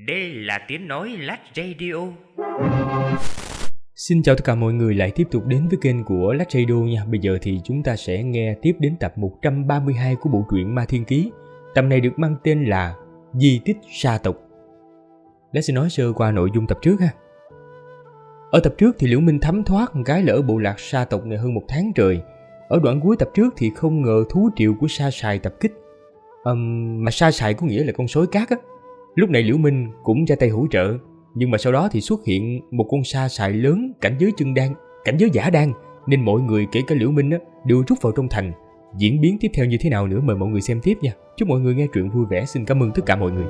Đây là tiếng nói Lách Radio. Xin chào tất cả mọi người lại tiếp tục đến với kênh của Lách Radio nha. Bây giờ thì chúng ta sẽ nghe tiếp đến tập 132 của bộ truyện Ma Thiên Ký. Tập này được mang tên là Di tích sa tộc. Lách sẽ nói sơ qua nội dung tập trước ha. Ở tập trước thì Liễu Minh thấm thoát một cái là ở bộ lạc sa tộc này hơn 1 tháng trời. Ở đoạn cuối tập trước thì không ngờ thú triều của sa sài tập kích. Mà sa sài có nghĩa là con sói cát á. Lúc này Liễu Minh cũng ra tay hỗ trợ, nhưng mà sau đó thì xuất hiện một con sa sài lớn cảnh giới giả đan, nên mọi người kể cả Liễu Minh á đều rút vào trong thành. Diễn biến tiếp theo như thế nào nữa mời mọi người xem tiếp nha. Chúc mọi người nghe truyện vui vẻ. Xin cảm ơn tất cả mọi người.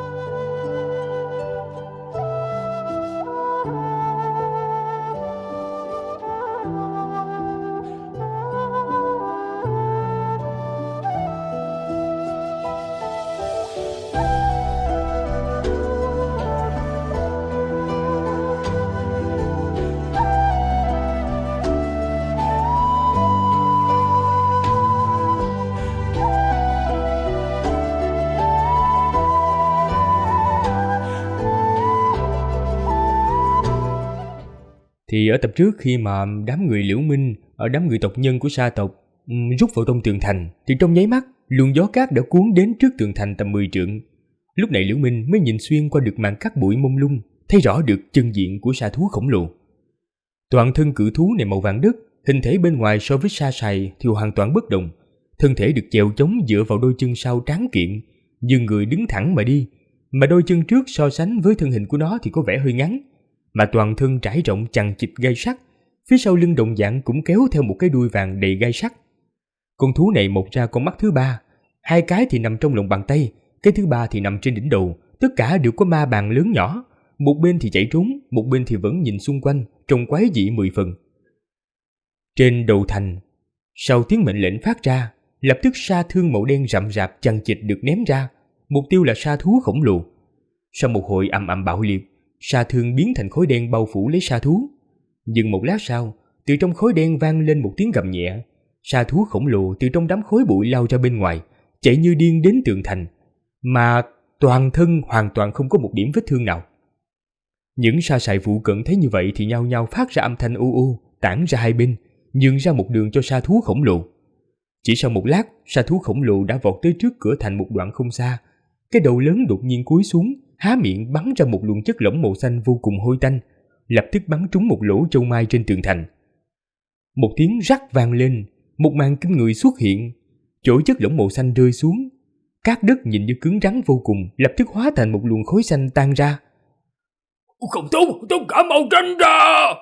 Thì ở tập trước khi mà đám người Liễu Minh, ở đám người tộc nhân của sa tộc rút vào trong tường thành, thì trong nháy mắt luồng gió cát đã cuốn đến trước tường thành tầm 10 trượng. Lúc này Liễu Minh mới nhìn xuyên qua được màn cát bụi mông lung, thấy rõ được chân diện của sa thú khổng lồ. Toàn thân cự thú này màu vàng đất, hình thể bên ngoài so với sa sài thì hoàn toàn bất động. Thân thể được chèo chống dựa vào đôi chân sau tráng kiện, như người đứng thẳng mà đi, mà đôi chân trước so sánh với thân hình của nó thì có vẻ hơi ngắn, mà toàn thân trải rộng chằng chịt gai sắt, phía sau lưng đồng dạng cũng kéo theo một cái đuôi vàng đầy gai sắt. Con thú này mọc ra con mắt thứ ba, 2 cái thì nằm trong lòng bàn tay, cái thứ ba thì nằm trên đỉnh đầu, tất cả đều có ma bàn lớn nhỏ, một bên thì chạy trốn, một bên thì vẫn nhìn xung quanh, trông quái dị 10 phần. Trên đầu thành, sau tiếng mệnh lệnh phát ra, lập tức sa thương màu đen rậm rạp chằng chịt được ném ra, mục tiêu là sa thú khổng lồ. Sau một hồi ầm ầm bạo liệt, sa thương biến thành khói đen bao phủ lấy sa thú. Nhưng một lát sau, từ trong khói đen vang lên một tiếng gầm nhẹ. Sa thú khổng lồ từ trong đám khói bụi lao ra bên ngoài, chạy như điên đến tường thành, mà toàn thân hoàn toàn không có một điểm vết thương nào. Những sa sài phụ cận thấy như vậy thì nhao nhao phát ra âm thanh u u, tản ra hai bên, nhường ra một đường cho sa thú khổng lồ. Chỉ sau một lát, sa thú khổng lồ đã vọt tới trước cửa thành một đoạn không xa. Cái đầu lớn đột nhiên cúi xuống, há miệng bắn ra một luồng chất lỏng màu xanh vô cùng hôi tanh, lập tức bắn trúng một lỗ châu mai trên tường thành. Một tiếng rắc vang lên, một màn kinh người xuất hiện. Chỗ chất lỏng màu xanh rơi xuống, cát đất nhìn như cứng rắn vô cùng, lập tức hóa thành một luồng khói xanh tan ra. Không tốt, tất cả mau tránh ra!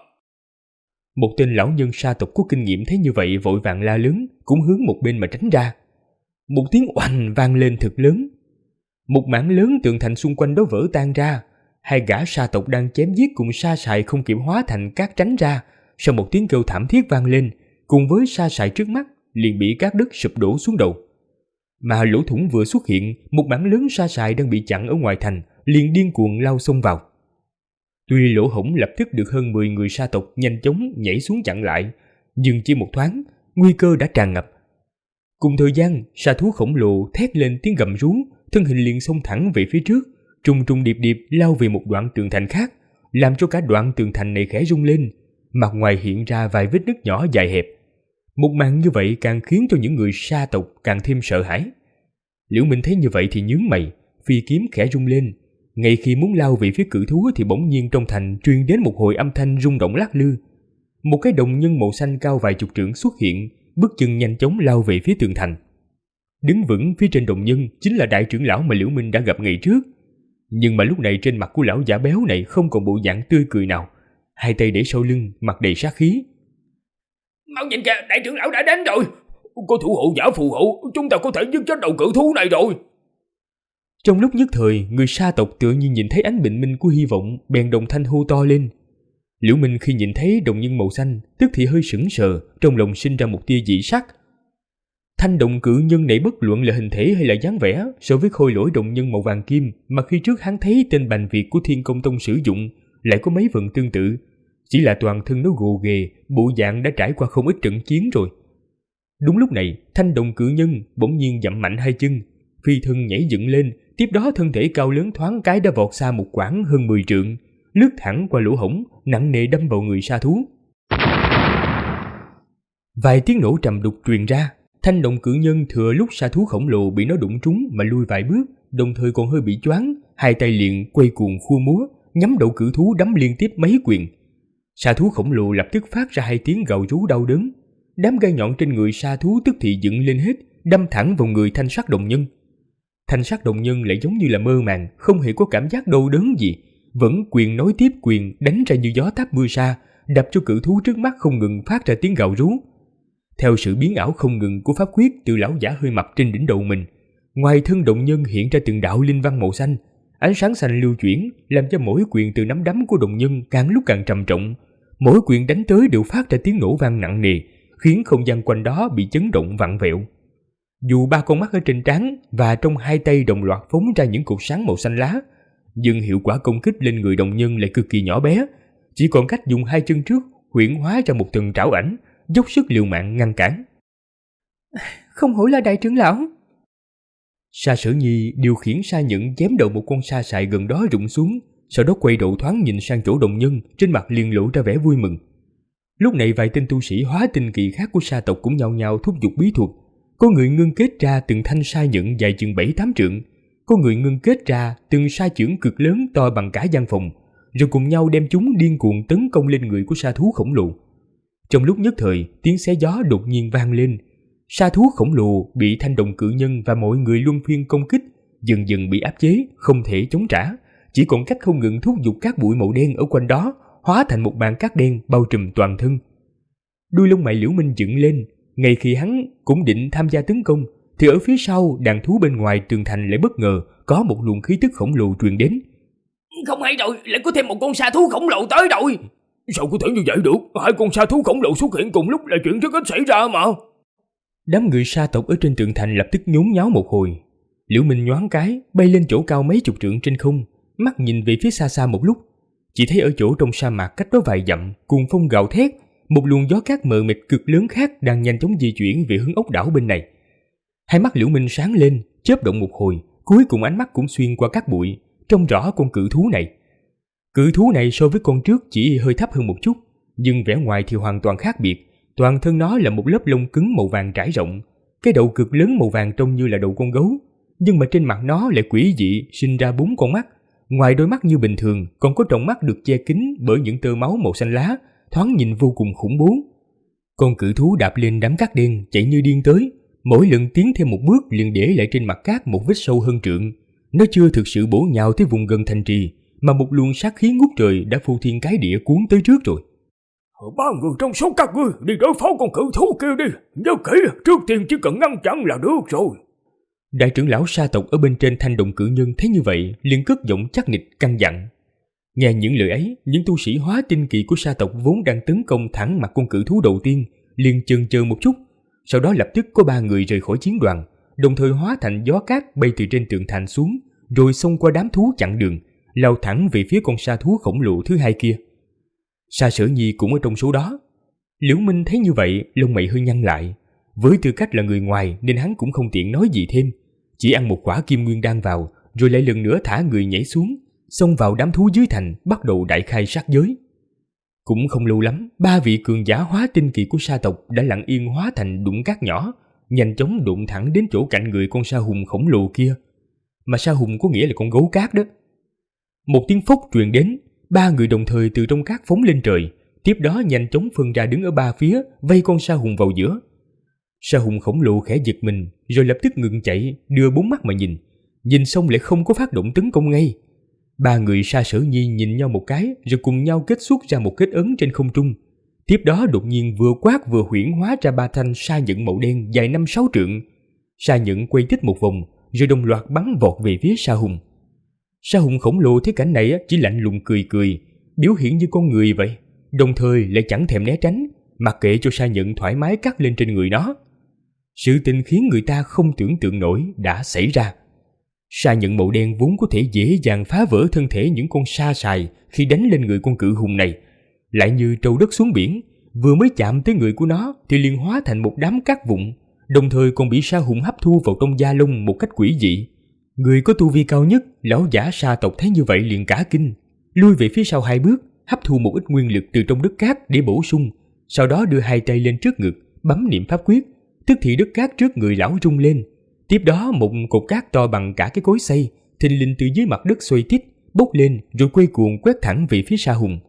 Một tên lão nhân sa tộc có kinh nghiệm thấy như vậy vội vàng la lớn, cũng hướng một bên mà tránh ra. Một tiếng oanh vang lên thật lớn. Một mảng lớn tường thành xung quanh đó vỡ tan ra. 2 gã sa tộc đang chém giết cùng sa sài không kịp hóa thành cát tránh ra. Sau một tiếng kêu thảm thiết vang lên, cùng với sa sài trước mắt liền bị cát đất sụp đổ xuống đầu. Mà lỗ thủng vừa xuất hiện, một mảng lớn sa sài đang bị chặn ở ngoài thành liền điên cuồng lao xông vào. Tuy lỗ hổng lập tức được hơn 10 người sa tộc nhanh chóng nhảy xuống chặn lại, nhưng chỉ một thoáng, nguy cơ đã tràn ngập. Cùng thời gian, sa thú khổng lồ thét lên tiếng gầm rú, thân hình liền xông thẳng về phía trước, trùng trùng điệp điệp lao về một đoạn tường thành khác, làm cho cả đoạn tường thành này khẽ rung lên, mặt ngoài hiện ra vài vết nứt nhỏ dài hẹp. Một màn như vậy càng khiến cho những người sa tộc càng thêm sợ hãi. Liễu Minh thấy như vậy thì nhướng mày, phi kiếm khẽ rung lên. Ngay khi muốn lao về phía cự thú thì bỗng nhiên trong thành truyền đến một hồi âm thanh rung động lắc lư. Một cái đồng nhân màu xanh cao vài chục trượng xuất hiện, bước chân nhanh chóng lao về phía tường thành. Đứng vững phía trên đồng nhân chính là đại trưởng lão mà Liễu Minh đã gặp ngày trước. Nhưng mà lúc này trên mặt của lão giả béo này không còn bộ dạng tươi cười nào, 2 tay để sau lưng, mặt đầy sát khí. Mau nhìn kìa, đại trưởng lão đã đến rồi. Có thủ hộ giả phù hộ, chúng ta có thể giết chết đầu cự thú này rồi. Trong lúc nhất thời, người sa tộc tựa như nhìn thấy ánh bình minh của hy vọng, bèn đồng thanh hô to lên. Liễu Minh khi nhìn thấy đồng nhân màu xanh, tức thì hơi sững sờ, trong lòng sinh ra một tia dị sắc. Thanh đồng cự nhân này bất luận là hình thể hay là dáng vẻ, so với khôi lỗi đồng nhân màu vàng kim mà khi trước hắn thấy tên Bành Việt của Thiên Công Tông sử dụng, lại có mấy phần tương tự. Chỉ là toàn thân nó gồ ghề, bộ dạng đã trải qua không ít trận chiến rồi. Đúng lúc này, thanh đồng cự nhân bỗng nhiên dậm mạnh 2 chân, phi thân nhảy dựng lên, tiếp đó thân thể cao lớn thoáng cái đã vọt xa một quãng hơn 10 trượng, lướt thẳng qua lỗ hổng, nặng nề đâm vào người sa thú. Vài tiếng nổ trầm đục truyền ra, thanh động cự nhân thừa lúc sa thú khổng lồ bị nó đụng trúng mà lui vài bước, đồng thời còn hơi bị choáng, hai tay liền quay cuồng khua múa, nhắm đầu cự thú đấm liên tiếp mấy quyền. Sa thú khổng lồ lập tức phát ra hai tiếng gào rú đau đớn. Đám gai nhọn trên người sa thú tức thì dựng lên hết, đâm thẳng vào người thanh sắc đồng nhân. Thanh sắc đồng nhân lại giống như là mơ màng, không hề có cảm giác đau đớn gì, vẫn quyền nối tiếp quyền đánh ra như gió táp mưa sa, đập cho cự thú trước mắt không ngừng phát ra tiếng gào rú. Theo sự biến ảo không ngừng của pháp quyết từ lão giả hơi mập trên đỉnh đầu mình, ngoài thân động nhân hiện ra từng đạo linh văn màu xanh, ánh sáng xanh lưu chuyển làm cho mỗi quyền từ nắm đấm của động nhân càng lúc càng trầm trọng. Mỗi quyền đánh tới đều phát ra tiếng nổ vang nặng nề, khiến không gian quanh đó bị chấn động vặn vẹo. Dù ba con mắt ở trên trán và trong hai tay đồng loạt phóng ra những cột sáng màu xanh lá, nhưng hiệu quả công kích lên người đồng nhân lại cực kỳ nhỏ bé, chỉ còn cách dùng hai chân trước huyễn hóa ra một từng trảo ảnh, dốc sức liều mạng ngăn cản. Không hổ là đại trưởng lão. Sa Sở Nhi điều khiển sa nhẫn chém đầu một con sa sại gần đó rụng xuống, sau đó quay đầu thoáng nhìn sang chỗ đồng nhân, trên mặt liền lộ ra vẻ vui mừng. Lúc này vài tên tu sĩ hóa tinh kỳ khác của sa tộc cũng nhao nhao thúc giục bí thuật. Có người ngưng kết ra từng thanh sa nhẫn dài chừng 7-8 trượng, có người ngưng kết ra từng sa chưởng cực lớn to bằng cả gian phòng, rồi cùng nhau đem chúng điên cuồng tấn công lên người của sa thú khổng lồ. Trong lúc nhất thời, tiếng xé gió đột nhiên vang lên. Sa thú khổng lồ bị thanh đồng cự nhân và mọi người luân phiên công kích, dần dần bị áp chế, không thể chống trả, chỉ còn cách không ngừng thúc giục các bụi màu đen ở quanh đó hóa thành một màn cát đen bao trùm toàn thân. Đuôi lông mày Liễu Minh dựng lên, ngay khi hắn cũng định tham gia tấn công, thì ở phía sau đàn thú bên ngoài tường thành lại bất ngờ có một luồng khí tức khổng lồ truyền đến. Không hay rồi, lại có thêm một con sa thú khổng lồ tới rồi. Sao có thể như vậy được? Hai con sa thú khổng lồ xuất hiện cùng lúc là chuyện rất ít xảy ra mà. Đám người sa tộc ở trên tường thành lập tức nhốn nháo một hồi. Liễu Minh nhoáng cái bay lên chỗ cao mấy chục trượng trên không, mắt nhìn về phía xa xa một lúc, chỉ thấy ở chỗ trong sa mạc cách đó vài dặm, cuồng phong gào thét, một luồng gió cát mờ mịt cực lớn khác đang nhanh chóng di chuyển về hướng ốc đảo bên này. Hai mắt Liễu Minh sáng lên, chớp động một hồi, cuối cùng ánh mắt cũng xuyên qua các bụi, trông rõ con cự thú này. Cự thú này so với con trước chỉ hơi thấp hơn một chút, nhưng vẻ ngoài thì hoàn toàn khác biệt. Toàn thân nó là một lớp lông cứng màu vàng trải rộng, cái đầu cực lớn màu vàng trông như là đầu con gấu, nhưng mà trên mặt nó lại quỷ dị sinh ra 4 con mắt. Ngoài đôi mắt như bình thường, còn có tròng mắt được che kín bởi những tơ máu màu xanh lá, thoáng nhìn vô cùng khủng bố. Con cự thú đạp lên đám cát đen chạy như điên tới, mỗi lần tiến thêm một bước liền để lại trên mặt cát một vết sâu hơn trượng. Nó chưa thực sự bổ nhào tới vùng gần thành trì, mà một luồng sát khí ngút trời đã phô thiên cái địa cuốn tới trước rồi. Ba người trong số các ngươi đi đối phó con cự thú kia đi, nhớ kỹ, trước tiên chỉ cần ngăn chặn là được rồi. Đại trưởng lão sa tộc ở bên trên thanh đồng cự nhân thấy như vậy, liền cất giọng chắc nịch căn dặn. Nghe những lời ấy, những tu sĩ hóa tinh kỳ của sa tộc vốn đang tấn công thẳng mặt con cự thú đầu tiên, liền chần chờ một chút, sau đó lập tức có 3 người rời khỏi chiến đoàn, đồng thời hóa thành gió cát bay từ trên tường thành xuống, rồi xông qua đám thú chặn đường, lao thẳng về phía con sa thú khổng lồ thứ hai kia. Sa Sở Nhi cũng ở trong số đó. Liễu Minh thấy như vậy, lông mày hơi nhăn lại. Với tư cách là người ngoài nên hắn cũng không tiện nói gì thêm, chỉ ăn một quả kim nguyên đan vào, rồi lại lần nữa thả người nhảy xuống, xông vào đám thú dưới thành, bắt đầu đại khai sát giới. Cũng không lâu lắm, 3 vị cường giả hóa tinh kỳ của sa tộc đã lặng yên hóa thành đụng cát nhỏ, nhanh chóng đụng thẳng đến chỗ cạnh người con sa hùng khổng lồ kia. Mà sa hùng có nghĩa là con gấu cát đó. Một tiếng phốc truyền đến, 3 người đồng thời từ trong cát phóng lên trời, tiếp đó nhanh chóng phân ra đứng ở 3 phía, vây con sa hùng vào giữa. Sa hùng khổng lồ khẽ giật mình, rồi lập tức ngừng chạy, đưa 4 mắt mà nhìn xong lại không có phát động tấn công ngay. 3 người Sa Sở Nhi nhìn nhau một cái, rồi cùng nhau kết xuất ra một kết ấn trên không trung. Tiếp đó đột nhiên vừa quát vừa huyễn hóa ra 3 thanh sa nhẫn màu đen dài 5-6 trượng. Sa nhẫn quay tít một vòng, rồi đồng loạt bắn vọt về phía sa hùng. Sa hùng khổng lồ thấy cảnh này chỉ lạnh lùng cười cười, biểu hiện như con người vậy, đồng thời lại chẳng thèm né tránh, mặc kệ cho sa nhẫn thoải mái cắt lên trên người nó. Sự tình khiến người ta không tưởng tượng nổi đã xảy ra. Sa nhẫn màu đen vốn có thể dễ dàng phá vỡ thân thể những con sa sài khi đánh lên người con cự hùng này, lại như trâu đất xuống biển, vừa mới chạm tới người của nó thì liền hóa thành một đám cát vụn, đồng thời còn bị Sa Hùng hấp thu vào trong da lông một cách quỷ dị. Người có tu vi cao nhất, lão giả sa tộc thấy như vậy liền cả kinh, lui về phía sau 2 bước, hấp thu một ít nguyên lực từ trong đất cát để bổ sung, sau đó đưa 2 tay lên trước ngực, bấm niệm pháp quyết, tức thì đất cát trước người lão rung lên. Tiếp đó một cột cát to bằng cả cái cối xay, thình lình từ dưới mặt đất xoay tít, bốc lên rồi quay cuồng quét thẳng về phía Sa Hùng.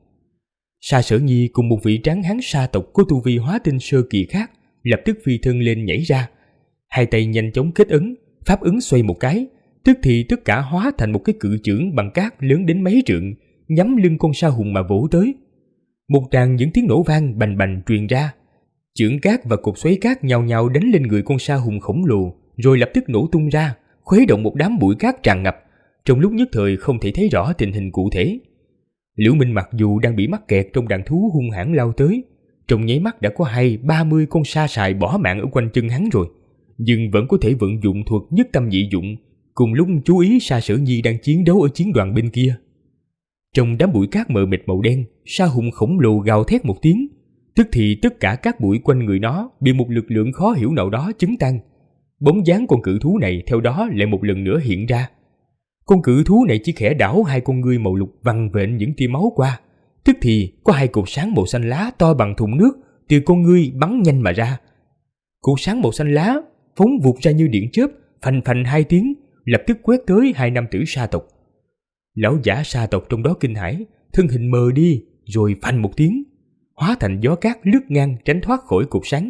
Sa Sở Nhi cùng một vị tráng hán sa tộc có tu vi hóa tinh sơ kỳ khác lập tức phi thân lên nhảy ra, 2 tay nhanh chóng kết ấn, pháp ấn xoay một cái, tức thì tất cả hóa thành một cái cự chưởng bằng cát lớn đến mấy trượng, nhắm lưng con Sa Hùng mà vỗ tới. Một tràng những tiếng nổ vang bành bành truyền ra, chưởng cát và cột xoáy cát nhào nhào đánh lên người con Sa Hùng khổng lồ, rồi lập tức nổ tung ra, khuấy động một đám bụi cát tràn ngập. Trong lúc nhất thời không thể thấy rõ tình hình cụ thể. Liễu Minh mặc dù đang bị mắc kẹt trong đàn thú hung hãn lao tới, trong nháy mắt đã có 20-30 con sa sài bỏ mạng ở quanh chân hắn rồi, nhưng vẫn có thể vận dụng thuật nhất tâm nhị dụng, cùng lúc chú ý Sa Sở Nhi đang chiến đấu ở chiến đoàn bên kia. Trong đám bụi cát mờ mịt màu đen, Sa Hùng khổng lồ gào thét một tiếng, tức thì tất cả cát bụi quanh người nó bị một lực lượng khó hiểu nào đó chấn tan. Bóng dáng con cự thú này theo đó lại một lần nữa hiện ra. Con cự thú này chỉ khẽ đảo 2 con ngươi màu lục vằn vện những tia máu qua, tức thì có 2 cột sáng màu xanh lá to bằng thùng nước từ con ngươi bắn nhanh mà ra. Cột sáng màu xanh lá phóng vụt ra như điện chớp, phành phành 2 tiếng, lập tức quét tới 2 nam tử sa tộc. Lão giả sa tộc trong đó kinh hãi, thân hình mờ đi, rồi phành một tiếng, hóa thành gió cát lướt ngang tránh thoát khỏi cột sáng.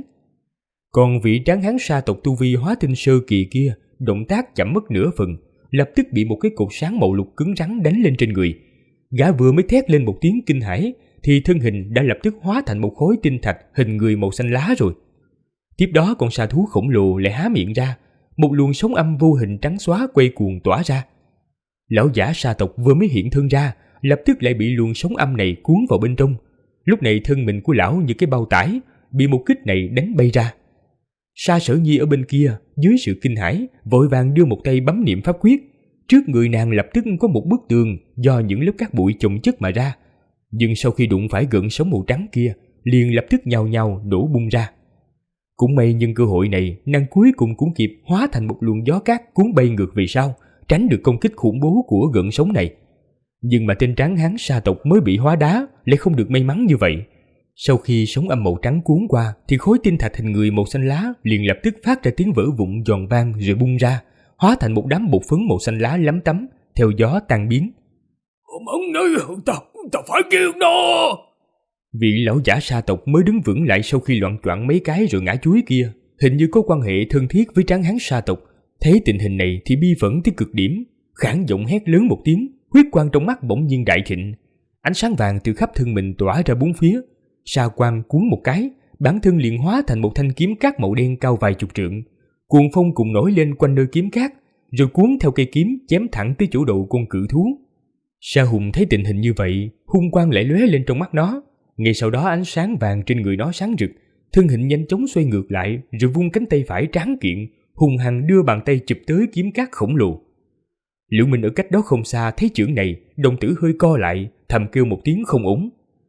Còn vị tráng hán sa tộc tu vi hóa tinh sơ kỳ kia, động tác chậm mất nửa phần, lập tức bị một cái cột sáng màu lục cứng rắn đánh lên trên người. Gã vừa mới thét lên một tiếng kinh hãi, thì thân hình đã lập tức hóa thành một khối tinh thạch hình người màu xanh lá rồi. Tiếp đó con sa thú khổng lồ lại há miệng ra, một luồng sóng âm vô hình trắng xóa quay cuồng tỏa ra. Lão giả sa tộc vừa mới hiện thân ra, lập tức lại bị luồng sóng âm này cuốn vào bên trong. Lúc này thân mình của lão như cái bao tải, bị một kích này đánh bay ra. Sa Sở Nhi ở bên kia, dưới sự kinh hãi, vội vàng đưa một tay bấm niệm pháp quyết. Trước người nàng lập tức có một bức tường do những lớp cát bụi chồng chất mà ra. Nhưng sau khi đụng phải gợn sóng màu trắng kia, liền lập tức nhào nhào đổ bung ra. Cũng may nhân cơ hội này, nàng cuối cùng cũng kịp hóa thành một luồng gió cát cuốn bay ngược về sau, tránh được công kích khủng bố của gợn sóng này. Nhưng mà tên tráng hán sa tộc mới bị hóa đá lại không được may mắn như vậy. Sau khi sóng âm màu trắng cuốn qua, thì khối tinh thạch hình người màu xanh lá liền lập tức phát ra tiếng vỡ vụn giòn vang rồi bung ra, hóa thành một đám bột phấn màu xanh lá lấm tấm, theo gió tan biến. Ông nói ta phải kêu nó. Vị lão giả sa tộc mới đứng vững lại sau khi loạng choạng mấy cái rồi ngã chuối kia, hình như có quan hệ thân thiết với tráng hán sa tộc. Thấy tình hình này thì bi phẫn tới cực điểm, khản giọng hét lớn một tiếng, huyết quang trong mắt bỗng nhiên đại thịnh, ánh sáng vàng từ khắp thân mình tỏa ra bốn phía. Sa quang cuốn một cái, bản thân liền hóa thành một thanh kiếm cát màu đen cao vài chục trượng. Cuồng phong cùng nổi lên quanh nơi kiếm cát, rồi cuốn theo cây kiếm chém thẳng tới chỗ đầu con cự thú. Sa Hùng thấy tình hình như vậy, hung quang lại lóe lên trong mắt nó. Ngay sau đó ánh sáng vàng trên người nó sáng rực, thân hình nhanh chóng xoay ngược lại, rồi vung cánh tay phải tráng kiện, hùng hằng đưa bàn tay chụp tới kiếm cát khổng lồ. Liễu Minh ở cách đó không xa thấy chưởng này, đồng tử hơi co lại, thầm kêu một tiếng không ổn.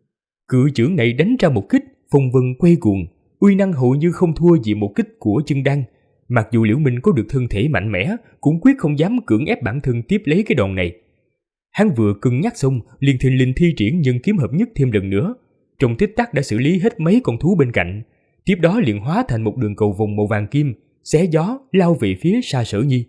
Cự chưởng này đánh ra một kích, phong vân quay cuồng, uy năng hầu như không thua gì một kích của chân đan. Mặc dù Liễu Minh có được thân thể mạnh mẽ, cũng quyết không dám cưỡng ép bản thân tiếp lấy cái đòn này. Hắn vừa cân nhắc xong, liền thình lình thi triển nhân kiếm hợp nhất thêm lần nữa. Trong tích tắc đã xử lý hết mấy con thú bên cạnh. Tiếp đó liền hóa thành một đường cầu vồng màu vàng kim, xé gió lao về phía Sa Sở Nhi.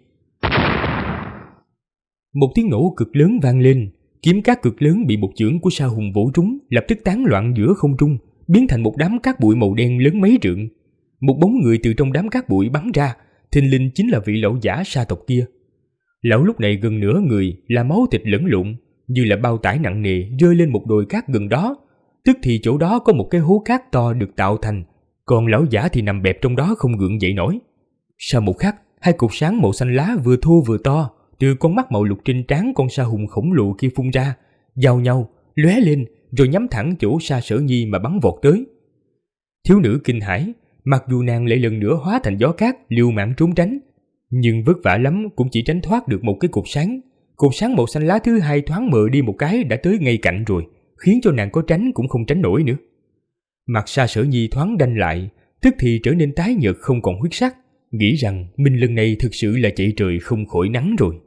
Một tiếng nổ cực lớn vang lên, kiếm cát cực lớn bị một chưởng của Sa Hùng vỗ trúng, lập tức tán loạn giữa không trung, biến thành một đám cát bụi màu đen lớn mấy trượng. Một bóng người từ trong đám cát bụi bắn ra, thình lình chính là vị lão giả sa tộc kia. Lão lúc này gần nửa người là máu thịt lẫn lộn, như là bao tải nặng nề rơi lên một đồi cát gần đó. Tức thì chỗ đó có một cái hố cát to được tạo thành, còn lão giả thì nằm bẹp trong đó không gượng dậy nổi. Sau một khắc, hai cột sáng màu xanh lá vừa thô vừa to từ con mắt màu lục trên trán con Sa Hùng khổng lồ kia phun ra, giao nhau lóe lên rồi nhắm thẳng chỗ Sa Sở Nhi mà bắn vọt tới. Thiếu nữ kinh hãi, mặc dù nàng lại lần nữa hóa thành gió cát liều mạng trốn tránh, nhưng vất vả lắm cũng chỉ tránh thoát được một cái cột sáng. Cột sáng màu xanh lá thứ hai thoáng mờ đi một cái đã tới ngay cạnh rồi, khiến cho nàng có tránh cũng không tránh nổi nữa. Mặt Sa Sở Nhi thoáng đanh lại, tức thì trở nên tái nhợt không còn huyết sắc, nghĩ rằng mình lần này thực sự là chạy trời không khỏi nắng rồi.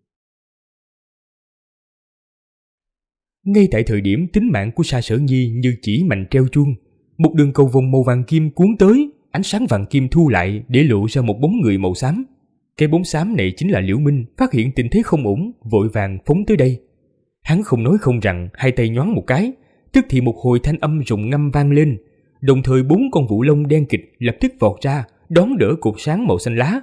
Ngay tại thời điểm tính mạng của Sa Sở Nhi như chỉ mành treo chuông, một đường cầu vồng màu vàng kim cuốn tới, ánh sáng vàng kim thu lại để lộ ra một bóng người màu xám. Cái bóng xám này chính là Liễu Minh, phát hiện tình thế không ổn, vội vàng phóng tới đây. Hắn không nói không rằng, hai tay nhoáng một cái, tức thì một hồi thanh âm rùng ngâm vang lên, đồng thời 4 con vũ long đen kịt lập tức vọt ra, đón đỡ cột sáng màu xanh lá.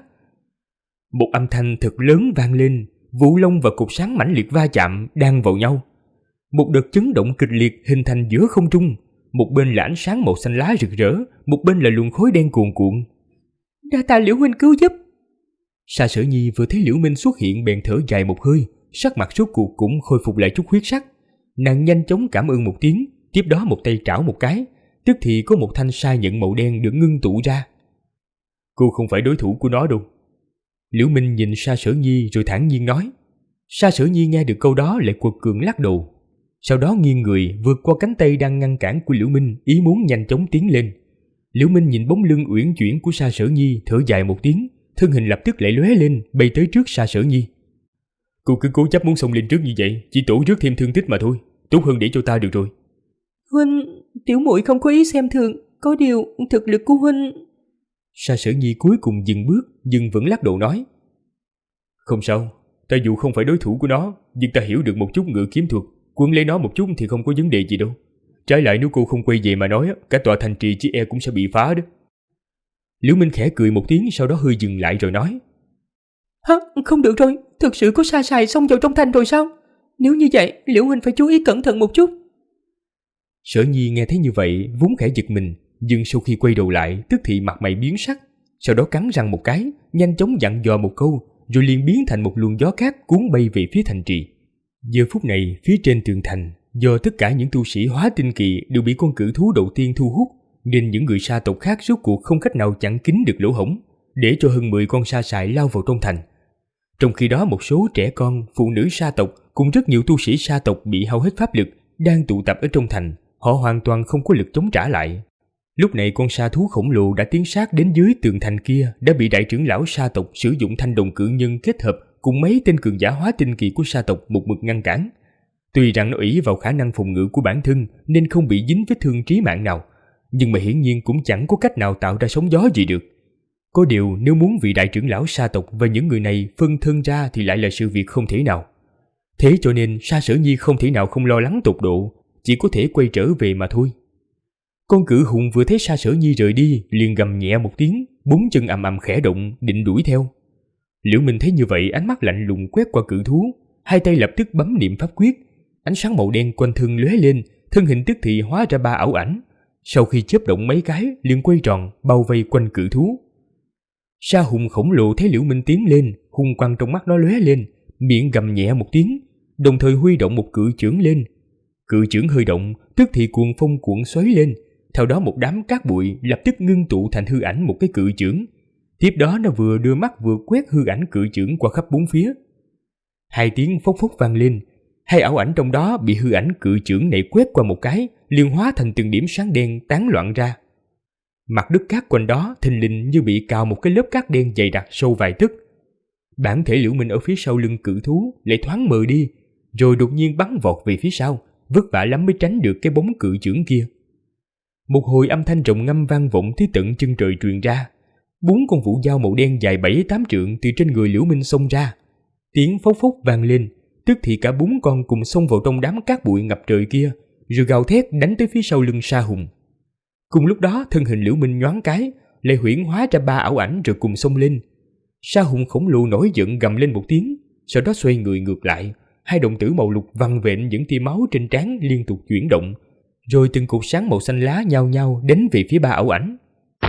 Một âm thanh thật lớn vang lên, vũ long và cột sáng mãnh liệt va chạm, đan vào nhau. Một đợt chấn động kịch liệt hình thành giữa không trung, một bên là ánh sáng màu xanh lá rực rỡ, một bên là luồng khói đen cuồn cuộn. Đa tạ Liễu huynh cứu giúp. Sa Sở Nhi vừa thấy Liễu Minh xuất hiện bèn thở dài một hơi, sắc mặt rốt cuộc cũng khôi phục lại chút huyết sắc. Nàng nhanh chóng cảm ơn một tiếng, tiếp đó một tay trảo một cái, tức thì có một thanh sa nhận màu đen được ngưng tụ ra. Cô không phải đối thủ của nó đâu. Liễu Minh nhìn Sa Sở Nhi rồi thản nhiên nói. Sa Sở Nhi nghe được câu đó lại quật cường lắc đầu. Sau đó nghiêng người vượt qua cánh tay đang ngăn cản của Liễu Minh, ý muốn nhanh chóng tiến lên. Liễu Minh nhìn bóng lưng uyển chuyển của Sa Sở Nhi, thở dài một tiếng, thân hình lập tức lại lóe lên, bay tới trước Sa Sở Nhi. Cô cứ cố chấp muốn xông lên trước như vậy, chỉ tổ rước thêm thương tích mà thôi, tốt hơn để cho ta được rồi. Huynh, tiểu muội không có ý xem thường, có điều thực lực của huynh. Sa Sở Nhi cuối cùng dừng bước, nhưng vẫn lắc đầu nói. Không sao, ta dù không phải đối thủ của nó, nhưng ta hiểu được một chút ngự kiếm thuật, quấn lấy nó một chút thì không có vấn đề gì đâu. Trái lại nếu cô không quay về mà nói, cả tòa thành trì chỉ e cũng sẽ bị phá đó. Liễu Minh khẽ cười một tiếng, sau đó hơi dừng lại rồi nói. Hả, không được rồi, thực sự có sa sài xông vào trong thành rồi sao? Nếu như vậy, Liễu huynh phải chú ý cẩn thận một chút. Sở Nhi nghe thấy như vậy, vốn khẽ giật mình, nhưng sau khi quay đầu lại, tức thì mặt mày biến sắc, sau đó cắn răng một cái, nhanh chóng dặn dò một câu, rồi liền biến thành một luồng gió cát cuốn bay về phía thành trì. Giờ phút này, phía trên tường thành, do tất cả những tu sĩ hóa tinh kỳ đều bị con cự thú đầu tiên thu hút, nên những người sa tộc khác rốt cuộc không cách nào chặn kín được lỗ hổng, để cho hơn 10 con sa sài lao vào trong thành. Trong khi đó một số trẻ con, phụ nữ sa tộc cùng rất nhiều tu sĩ sa tộc bị hao hết pháp lực, đang tụ tập ở trong thành, họ hoàn toàn không có lực chống trả lại. Lúc này con sa thú khổng lồ đã tiến sát đến dưới tường thành kia, đã bị đại trưởng lão sa tộc sử dụng thanh đồng cự nhân kết hợp cùng mấy tên cường giả hóa tinh kỳ của sa tộc một mực ngăn cản. Tuy rằng nó ỷ vào khả năng phòng ngự của bản thân nên không bị dính vết thương chí mạng nào, nhưng mà hiển nhiên cũng chẳng có cách nào tạo ra sóng gió gì được. Có điều nếu muốn vị đại trưởng lão sa tộc và những người này phân thân ra thì lại là sự việc không thể nào. Thế cho nên Sa Sở Nhi không thể nào không lo lắng tột độ, chỉ có thể quay trở về mà thôi. Con cự hùng vừa thấy Sa Sở Nhi rời đi liền gầm nhẹ một tiếng, 4 chân ầm ầm khẽ động định đuổi theo. Liễu Minh thấy như vậy, ánh mắt lạnh lùng quét qua cự thú, hai tay lập tức bấm niệm pháp quyết, ánh sáng màu đen quanh thân lóe lên, thân hình tức thì hóa ra 3 ảo ảnh. Sau khi chớp động mấy cái, liền quay tròn bao vây quanh cự thú. Sa hùng khổng lồ thấy Liễu Minh tiến lên, hung quang trong mắt nó lóe lên, miệng gầm nhẹ một tiếng, đồng thời huy động một cự chưởng lên. Cự chưởng hơi động, tức thì cuồng phong cuộn xoáy lên, theo đó một đám cát bụi lập tức ngưng tụ thành hư ảnh một cái cự chưởng. Tiếp đó nó vừa đưa mắt vừa quét hư ảnh cự chưởng qua khắp bốn phía. 2 tiếng phốc phốc vang lên, 2 ảo ảnh trong đó bị hư ảnh cự chưởng này quét qua một cái, liền hóa thành từng điểm sáng đen tán loạn ra. Mặt đất cát quanh đó thình lình như bị cào một cái lớp cát đen dày đặc sâu vài tấc. Bản thể Liễu Minh ở phía sau lưng cự thú lại thoáng mờ đi, rồi đột nhiên bắn vọt về phía sau, vất vả lắm mới tránh được cái bóng cự chưởng kia. Một hồi âm thanh rồng ngâm vang vọng tới tận chân trời truyền ra. 4 con vũ dao màu đen dài 7-8 trượng từ trên người Liễu Minh xông ra. Tiếng phốc phốc vang lên, tức thì cả 4 con cùng xông vào trong đám cát bụi ngập trời kia, rồi gào thét đánh tới phía sau lưng Sa hùng. Cùng lúc đó thân hình Liễu Minh nhoáng cái, lại huyễn hóa ra 3 ảo ảnh rồi cùng xông lên. Sa hùng khổng lồ nổi giận gầm lên một tiếng, sau đó xoay người ngược lại, 2 đồng tử màu lục vằn vện những tia máu trên trán liên tục chuyển động, rồi từng cột sáng màu xanh lá nhao nhao đánh về phía 3 ảo ảnh.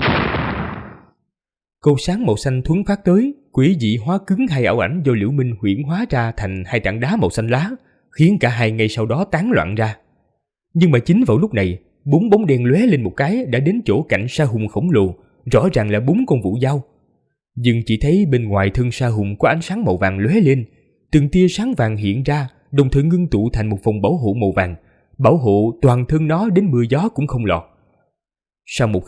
Cột sáng màu xanh thuấn phát tới, quỷ dị hóa cứng 2 ảo ảnh do Liễu Minh huyễn hóa ra thành 2 tảng đá màu xanh lá, khiến cả hai ngay sau đó tán loạn ra. Nhưng mà chính vào lúc này, 4 bóng đen lóe lên một cái đã đến chỗ cạnh Sa hùng khổng lồ, rõ ràng là 4 con vũ dao. Nhưng chỉ thấy bên ngoài thân Sa hùng có ánh sáng màu vàng lóe lên, từng tia sáng vàng hiện ra, đồng thời ngưng tụ thành một vòng bảo hộ màu vàng, bảo hộ toàn thân nó đến mưa gió cũng không lọt. Sau một khắc,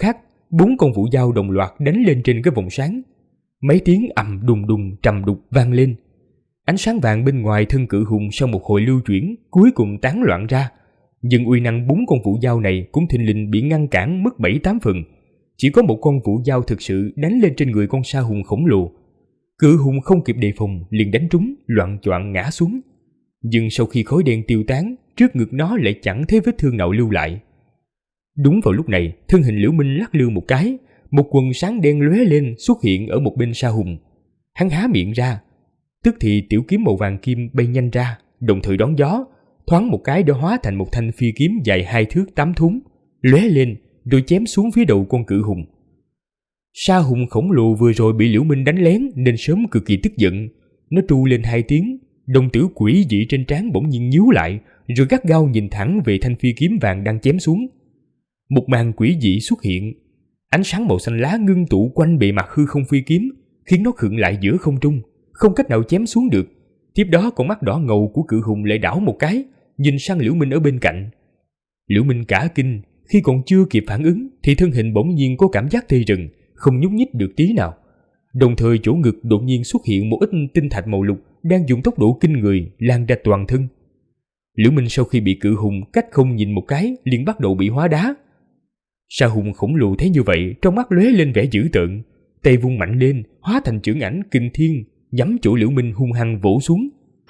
4 con vũ dao đồng loạt đánh lên trên cái vòng sáng. Mấy tiếng ầm đùng đùng trầm đục vang lên. Ánh sáng vàng bên ngoài thân cự hùng sau một hồi lưu chuyển cuối cùng tán loạn ra, nhưng uy năng 4 con vũ dao này cũng thình lình bị ngăn cản mất 7-8 phần. Chỉ có một con vũ dao thực sự đánh lên trên người con sa hùng khổng lồ. Cự hùng không kịp đề phòng liền đánh trúng, loạng choạng ngã xuống. Nhưng sau khi khói đen tiêu tán, trước ngực nó lại chẳng thấy vết thương nào lưu lại. Đúng vào lúc này, thân hình Liễu Minh lắc lư một cái, một quần sáng đen lóe lên xuất hiện ở một bên sa hùng. Hắn há miệng ra, tức thì tiểu kiếm màu vàng kim bay nhanh ra, đồng thời đón gió, thoáng một cái đã hóa thành một thanh phi kiếm dài 2 thước 8 thúng, lóe lên rồi chém xuống phía đầu con cự hùng. Sa hùng khổng lồ vừa rồi bị Liễu Minh đánh lén nên sớm cực kỳ tức giận, nó tru lên 2 tiếng, đồng tử quỷ dị trên trán bỗng nhiên nhíu lại, rồi gắt gao nhìn thẳng về thanh phi kiếm vàng đang chém xuống. Một màn quỷ dị xuất hiện, ánh sáng màu xanh lá ngưng tụ quanh bề mặt hư không phi kiếm, khiến nó khựng lại giữa không trung, không cách nào chém xuống được. Tiếp đó con mắt đỏ ngầu của cự hùng lại đảo một cái, nhìn sang Liễu Minh ở bên cạnh. Liễu Minh cả kinh, khi còn chưa kịp phản ứng thì thân hình bỗng nhiên có cảm giác tê rần, không nhúc nhích được tí nào. Đồng thời chỗ ngực đột nhiên xuất hiện một ít tinh thạch màu lục đang dùng tốc độ kinh người lan ra toàn thân. Liễu Minh sau khi bị cự hùng cách không nhìn một cái liền bắt đầu bị hóa đá. Sa hùng khổng lồ thấy như vậy, trong mắt lóe lên vẻ dữ tợn, tay vung mạnh lên hóa thành chưởng ảnh kinh thiên, nhắm chỗ Liễu Minh hung hăng vỗ xuống.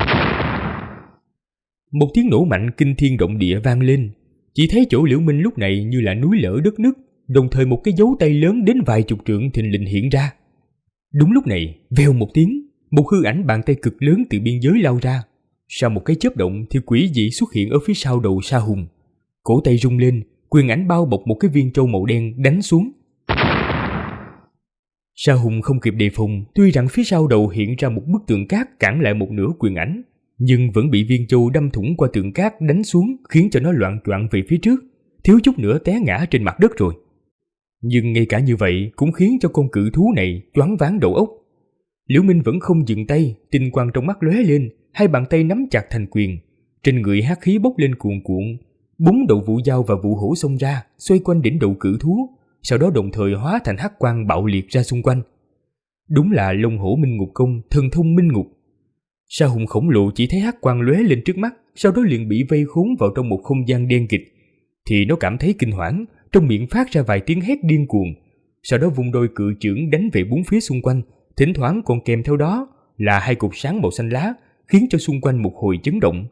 Một tiếng nổ mạnh kinh thiên động địa vang lên, chỉ thấy chỗ Liễu Minh lúc này như là núi lở đất nứt, đồng thời một cái dấu tay lớn đến vài chục trượng thình lình hiện ra. Đúng lúc này, vèo một tiếng, một hư ảnh bàn tay cực lớn từ biên giới lao ra. Sau một cái chớp động thì quỷ dị xuất hiện ở phía sau đầu Sa hùng. Cổ tay rung lên, quyền ảnh bao bọc một cái viên trâu màu đen đánh xuống. Sa hùng không kịp đề phòng, tuy rằng phía sau đầu hiện ra một bức tường cát cản lại một nửa quyền ảnh, nhưng vẫn bị viên trâu đâm thủng qua tường cát đánh xuống, khiến cho nó loạng choạng về phía trước, thiếu chút nữa té ngã trên mặt đất rồi. Nhưng ngay cả như vậy cũng khiến cho con cự thú này choáng váng đầu óc. Liễu Minh vẫn không dừng tay, tinh quang trong mắt lóe lên, hai bàn tay nắm chặt thành quyền, trên người hắc khí bốc lên cuồn cuộn, 4 đầu vũ dao và vũ hổ xông ra, xoay quanh đỉnh đầu cự thú, sau đó đồng thời hóa thành hắc quang bạo liệt ra xung quanh. Đúng là Long Hổ Minh Ngục Công, thần thông minh ngục. Sa hùng khổng lồ chỉ thấy hắc quang lóe lên trước mắt, sau đó liền bị vây khốn vào trong một không gian đen kịt, thì nó cảm thấy kinh hoảng, trong miệng phát ra vài tiếng hét điên cuồng, sau đó vung đôi cự chưởng đánh về 4 phía xung quanh, thỉnh thoảng còn kèm theo đó là 2 cột sáng màu xanh lá, khiến cho xung quanh một hồi chấn động.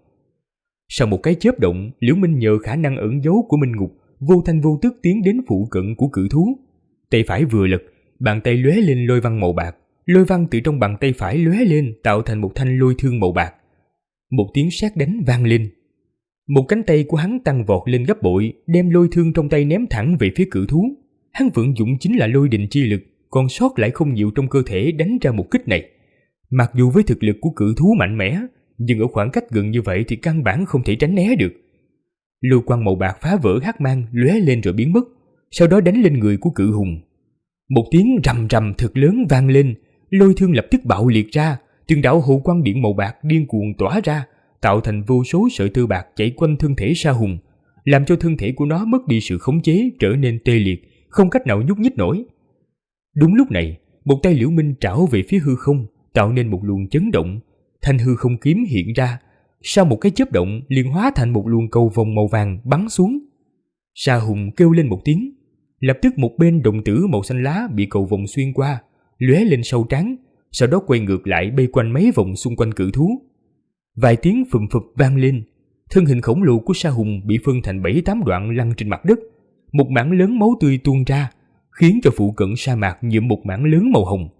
Sau một cái chớp động, Liễu Minh nhờ khả năng ẩn giấu của minh ngục, vô thanh vô tức tiến đến phụ cận của cự thú. Tay phải vừa lật, bàn tay lóe lên lôi văn màu bạc, lôi văn từ trong bàn tay phải lóe lên tạo thành một thanh lôi thương màu bạc. Một tiếng sét đánh vang lên. Một cánh tay của hắn tăng vọt lên gấp bội, đem lôi thương trong tay ném thẳng về phía cự thú. Hắn vận dụng chính là lôi đình chi lực, còn sót lại không nhiều trong cơ thể đánh ra một kích này. Mặc dù với thực lực của cự thú mạnh mẽ, nhưng ở khoảng cách gần như vậy thì căn bản không thể tránh né được. Lôi quang màu bạc phá vỡ hắc mang lóe lên rồi biến mất, sau đó đánh lên người của cự hùng. Một tiếng rầm rầm thật lớn vang lên, lôi thương lập tức bạo liệt ra, từng đạo hộ quang điện màu bạc điên cuồng tỏa ra, tạo thành vô số sợi tơ bạc chạy quanh thân thể Sa hùng, làm cho thân thể của nó mất đi sự khống chế, trở nên tê liệt, không cách nào nhúc nhích nổi. Đúng lúc này, một tay Liễu Minh trảo về phía hư không, tạo nên một luồng chấn động, thanh hư không kiếm hiện ra, sau một cái chớp động liền hóa thành một luồng cầu vồng màu vàng bắn xuống. Sa hùng kêu lên một tiếng, lập tức một bên đồng tử màu xanh lá bị cầu vồng xuyên qua, lóe lên sau trán, sau đó quay ngược lại bay quanh mấy vòng xung quanh cự thú. Vài tiếng phừng phực vang lên, thân hình khổng lồ của Sa hùng bị phân thành 7-8 đoạn lăn trên mặt đất, một mảng lớn máu tươi tuôn ra, khiến cho phụ cận sa mạc nhuộm một mảng lớn màu hồng.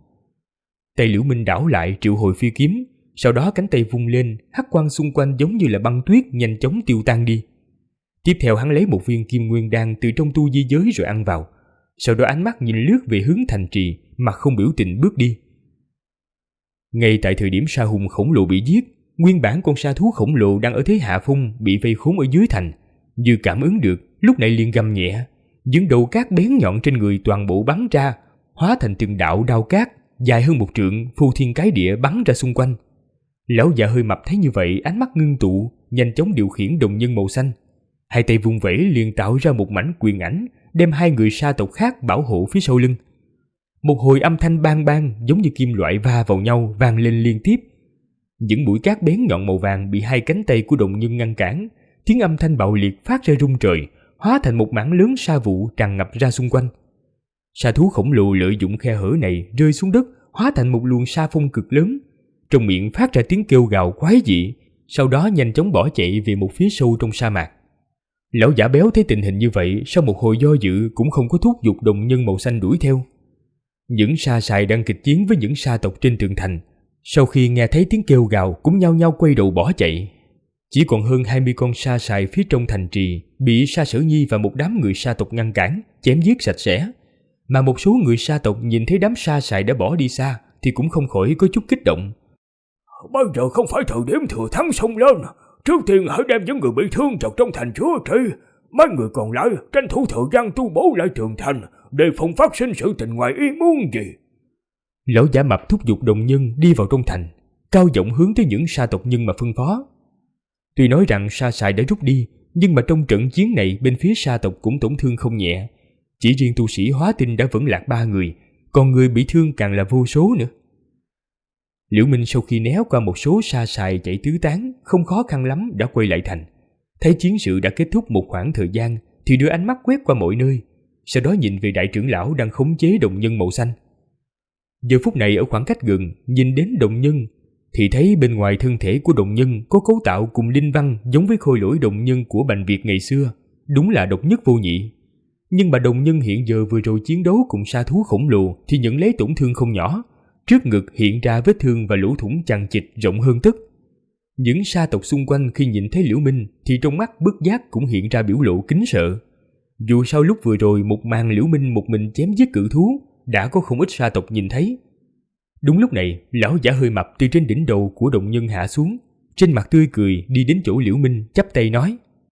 Tay Liễu Minh đảo lại triệu hồi phi kiếm, sau đó cánh tay vung lên, hắc quang xung quanh giống như là băng tuyết nhanh chóng tiêu tan đi. Tiếp theo hắn lấy một viên kim nguyên đan từ trong tu di giới rồi ăn vào, sau đó ánh mắt nhìn lướt về hướng thành trì, mặt không biểu tình bước đi. Ngay tại thời điểm Sa hùng khổng lồ bị giết, nguyên bản con sa thú khổng lồ đang ở thế hạ phong bị vây khốn ở dưới thành, như cảm ứng được, lúc này liền gầm nhẹ, những đầu cát bén nhọn trên người toàn bộ bắn ra, hóa thành từng đạo đao cát dài hơn 1 trượng, phô thiên cái địa bắn ra xung quanh. Lão già hơi mập thấy như vậy, ánh mắt ngưng tụ, nhanh chóng điều khiển đồng nhân màu xanh, hai tay vung vẩy liền tạo ra một mảnh quyền ảnh, đem hai người sa tộc khác bảo hộ phía sau lưng. Một hồi âm thanh bang bang giống như kim loại va vào nhau vang lên liên tiếp. Những mũi cát bén nhọn màu vàng bị hai cánh tay của Đồng Nhân ngăn cản, tiếng âm thanh bạo liệt phát ra rung trời, hóa thành một mảng lớn sa vụ tràn ngập ra xung quanh. Sa thú khổng lồ lợi dụng khe hở này rơi xuống đất, hóa thành một luồng sa phong cực lớn, trong miệng phát ra tiếng kêu gào quái dị, sau đó nhanh chóng bỏ chạy về một phía sâu trong sa mạc. Lão giả béo thấy tình hình như vậy, sau một hồi do dự cũng không có thúc giục Đồng Nhân màu xanh đuổi theo. Những sa sài đang kịch chiến với những sa tộc trên tường thành, sau khi nghe thấy tiếng kêu gào cũng nhao nhao quay đầu bỏ chạy. Chỉ còn hơn 20 con sa sài phía trong thành trì bị Sa Sở Nhi và một đám người sa tộc ngăn cản, chém giết sạch sẽ. Mà một số người sa tộc nhìn thấy đám sa sài đã bỏ đi xa thì cũng không khỏi có chút kích động. Bây giờ không phải thời điểm thừa thắng xông lên, trước tiên hãy đem những người bị thương vào trong thành chữa trị. Mấy người còn lại tranh thủ thời gian tu bổ lại tường thành, đề phòng phát sinh sự tình ngoài ý muốn gì. Lão giả mập thúc giục Đồng Nhân đi vào trong thành, cao giọng hướng tới những sa tộc nhân mà phân phó. Tuy nói rằng sa sài đã rút đi, nhưng mà trong trận chiến này bên phía sa tộc cũng tổn thương không nhẹ. Chỉ riêng tu sĩ hóa tinh đã vẫn lạc 3 người, còn người bị thương càng là vô số nữa. Liễu Minh sau khi né qua một số sa sài chạy tứ tán, không khó khăn lắm đã quay lại thành. Thấy chiến sự đã kết thúc một khoảng thời gian thì đưa ánh mắt quét qua mọi nơi, sau đó nhìn về đại trưởng lão đang khống chế Đồng Nhân màu xanh. Giờ phút này ở khoảng cách gần, nhìn đến Đồng Nhân thì thấy bên ngoài thân thể của Đồng Nhân có cấu tạo cùng linh văn giống với khôi lỗi Đồng Nhân của Bành Việt ngày xưa, đúng là độc nhất vô nhị. Nhưng mà Đồng Nhân hiện giờ vừa rồi chiến đấu cùng sa thú khổng lồ thì nhận lấy tổn thương không nhỏ, trước ngực hiện ra vết thương và lỗ thủng chằng chịt rộng hơn tấc. Những sa tộc xung quanh khi nhìn thấy Liễu Minh thì trong mắt bất giác cũng hiện ra biểu lộ kính sợ. Dù sao lúc vừa rồi một màn Liễu Minh một mình chém giết cự thú đã có không ít sa tộc nhìn thấy. Đúng lúc này, lão giả hơi mập từ trên đỉnh đầu của Đồng Nhân hạ xuống, trên mặt tươi cười đi đến chỗ Liễu Minh chắp tay nói: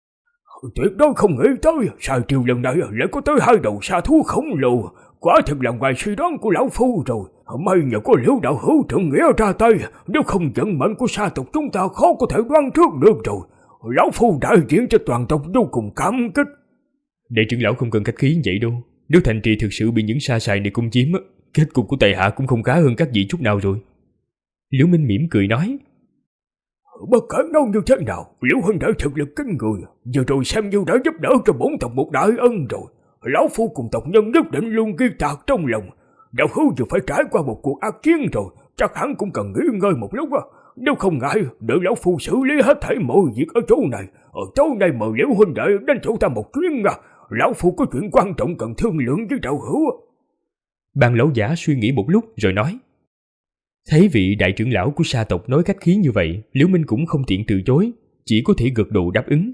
Tuyệt đối không nghĩ tới sa triều lần này lại có tới 2 đầu sa thú khổng lồ, quả thực là ngoài suy đoán của lão phu rồi. May nhờ có Liễu đạo hữu trượng nghĩa ra tay, nếu không vận mệnh của sa tộc chúng ta khó có thể đoán trước được rồi. Lão phu đại diện cho toàn tộc vô cùng cảm kích. Đại trưởng lão không cần khách khí vậy đâu. Nếu thành trì thực sự bị những sa sài này công chiếm, kết cục của Tề hạ cũng không khá hơn các vị chút nào rồi. Liễu Minh mỉm cười nói: Bất kể nói như thế nào, Liễu huynh đệ thực lực kinh người, giờ rồi xem như đã giúp đỡ cho bổn tộc một đại ân rồi. Lão phu cùng tộc nhân nhất định luôn ghi tạc trong lòng. Đạo hữu vừa phải trải qua một cuộc ác chiến rồi, chắc hẳn cũng cần nghỉ ngơi một lúc. Nếu không ngại, đợi lão phu xử lý hết thảy mọi việc ở chỗ này. Ở tối nay mời Liễu huynh đệ đến chỗ ta một chuyến. Lão phu có chuyện quan trọng cần thương lượng với đạo hữu. Bàn lão giả suy nghĩ một lúc rồi nói. Thấy vị đại trưởng lão của sa tộc nói khách khí như vậy, Liễu Minh cũng không tiện từ chối, chỉ có thể gật đầu đáp ứng.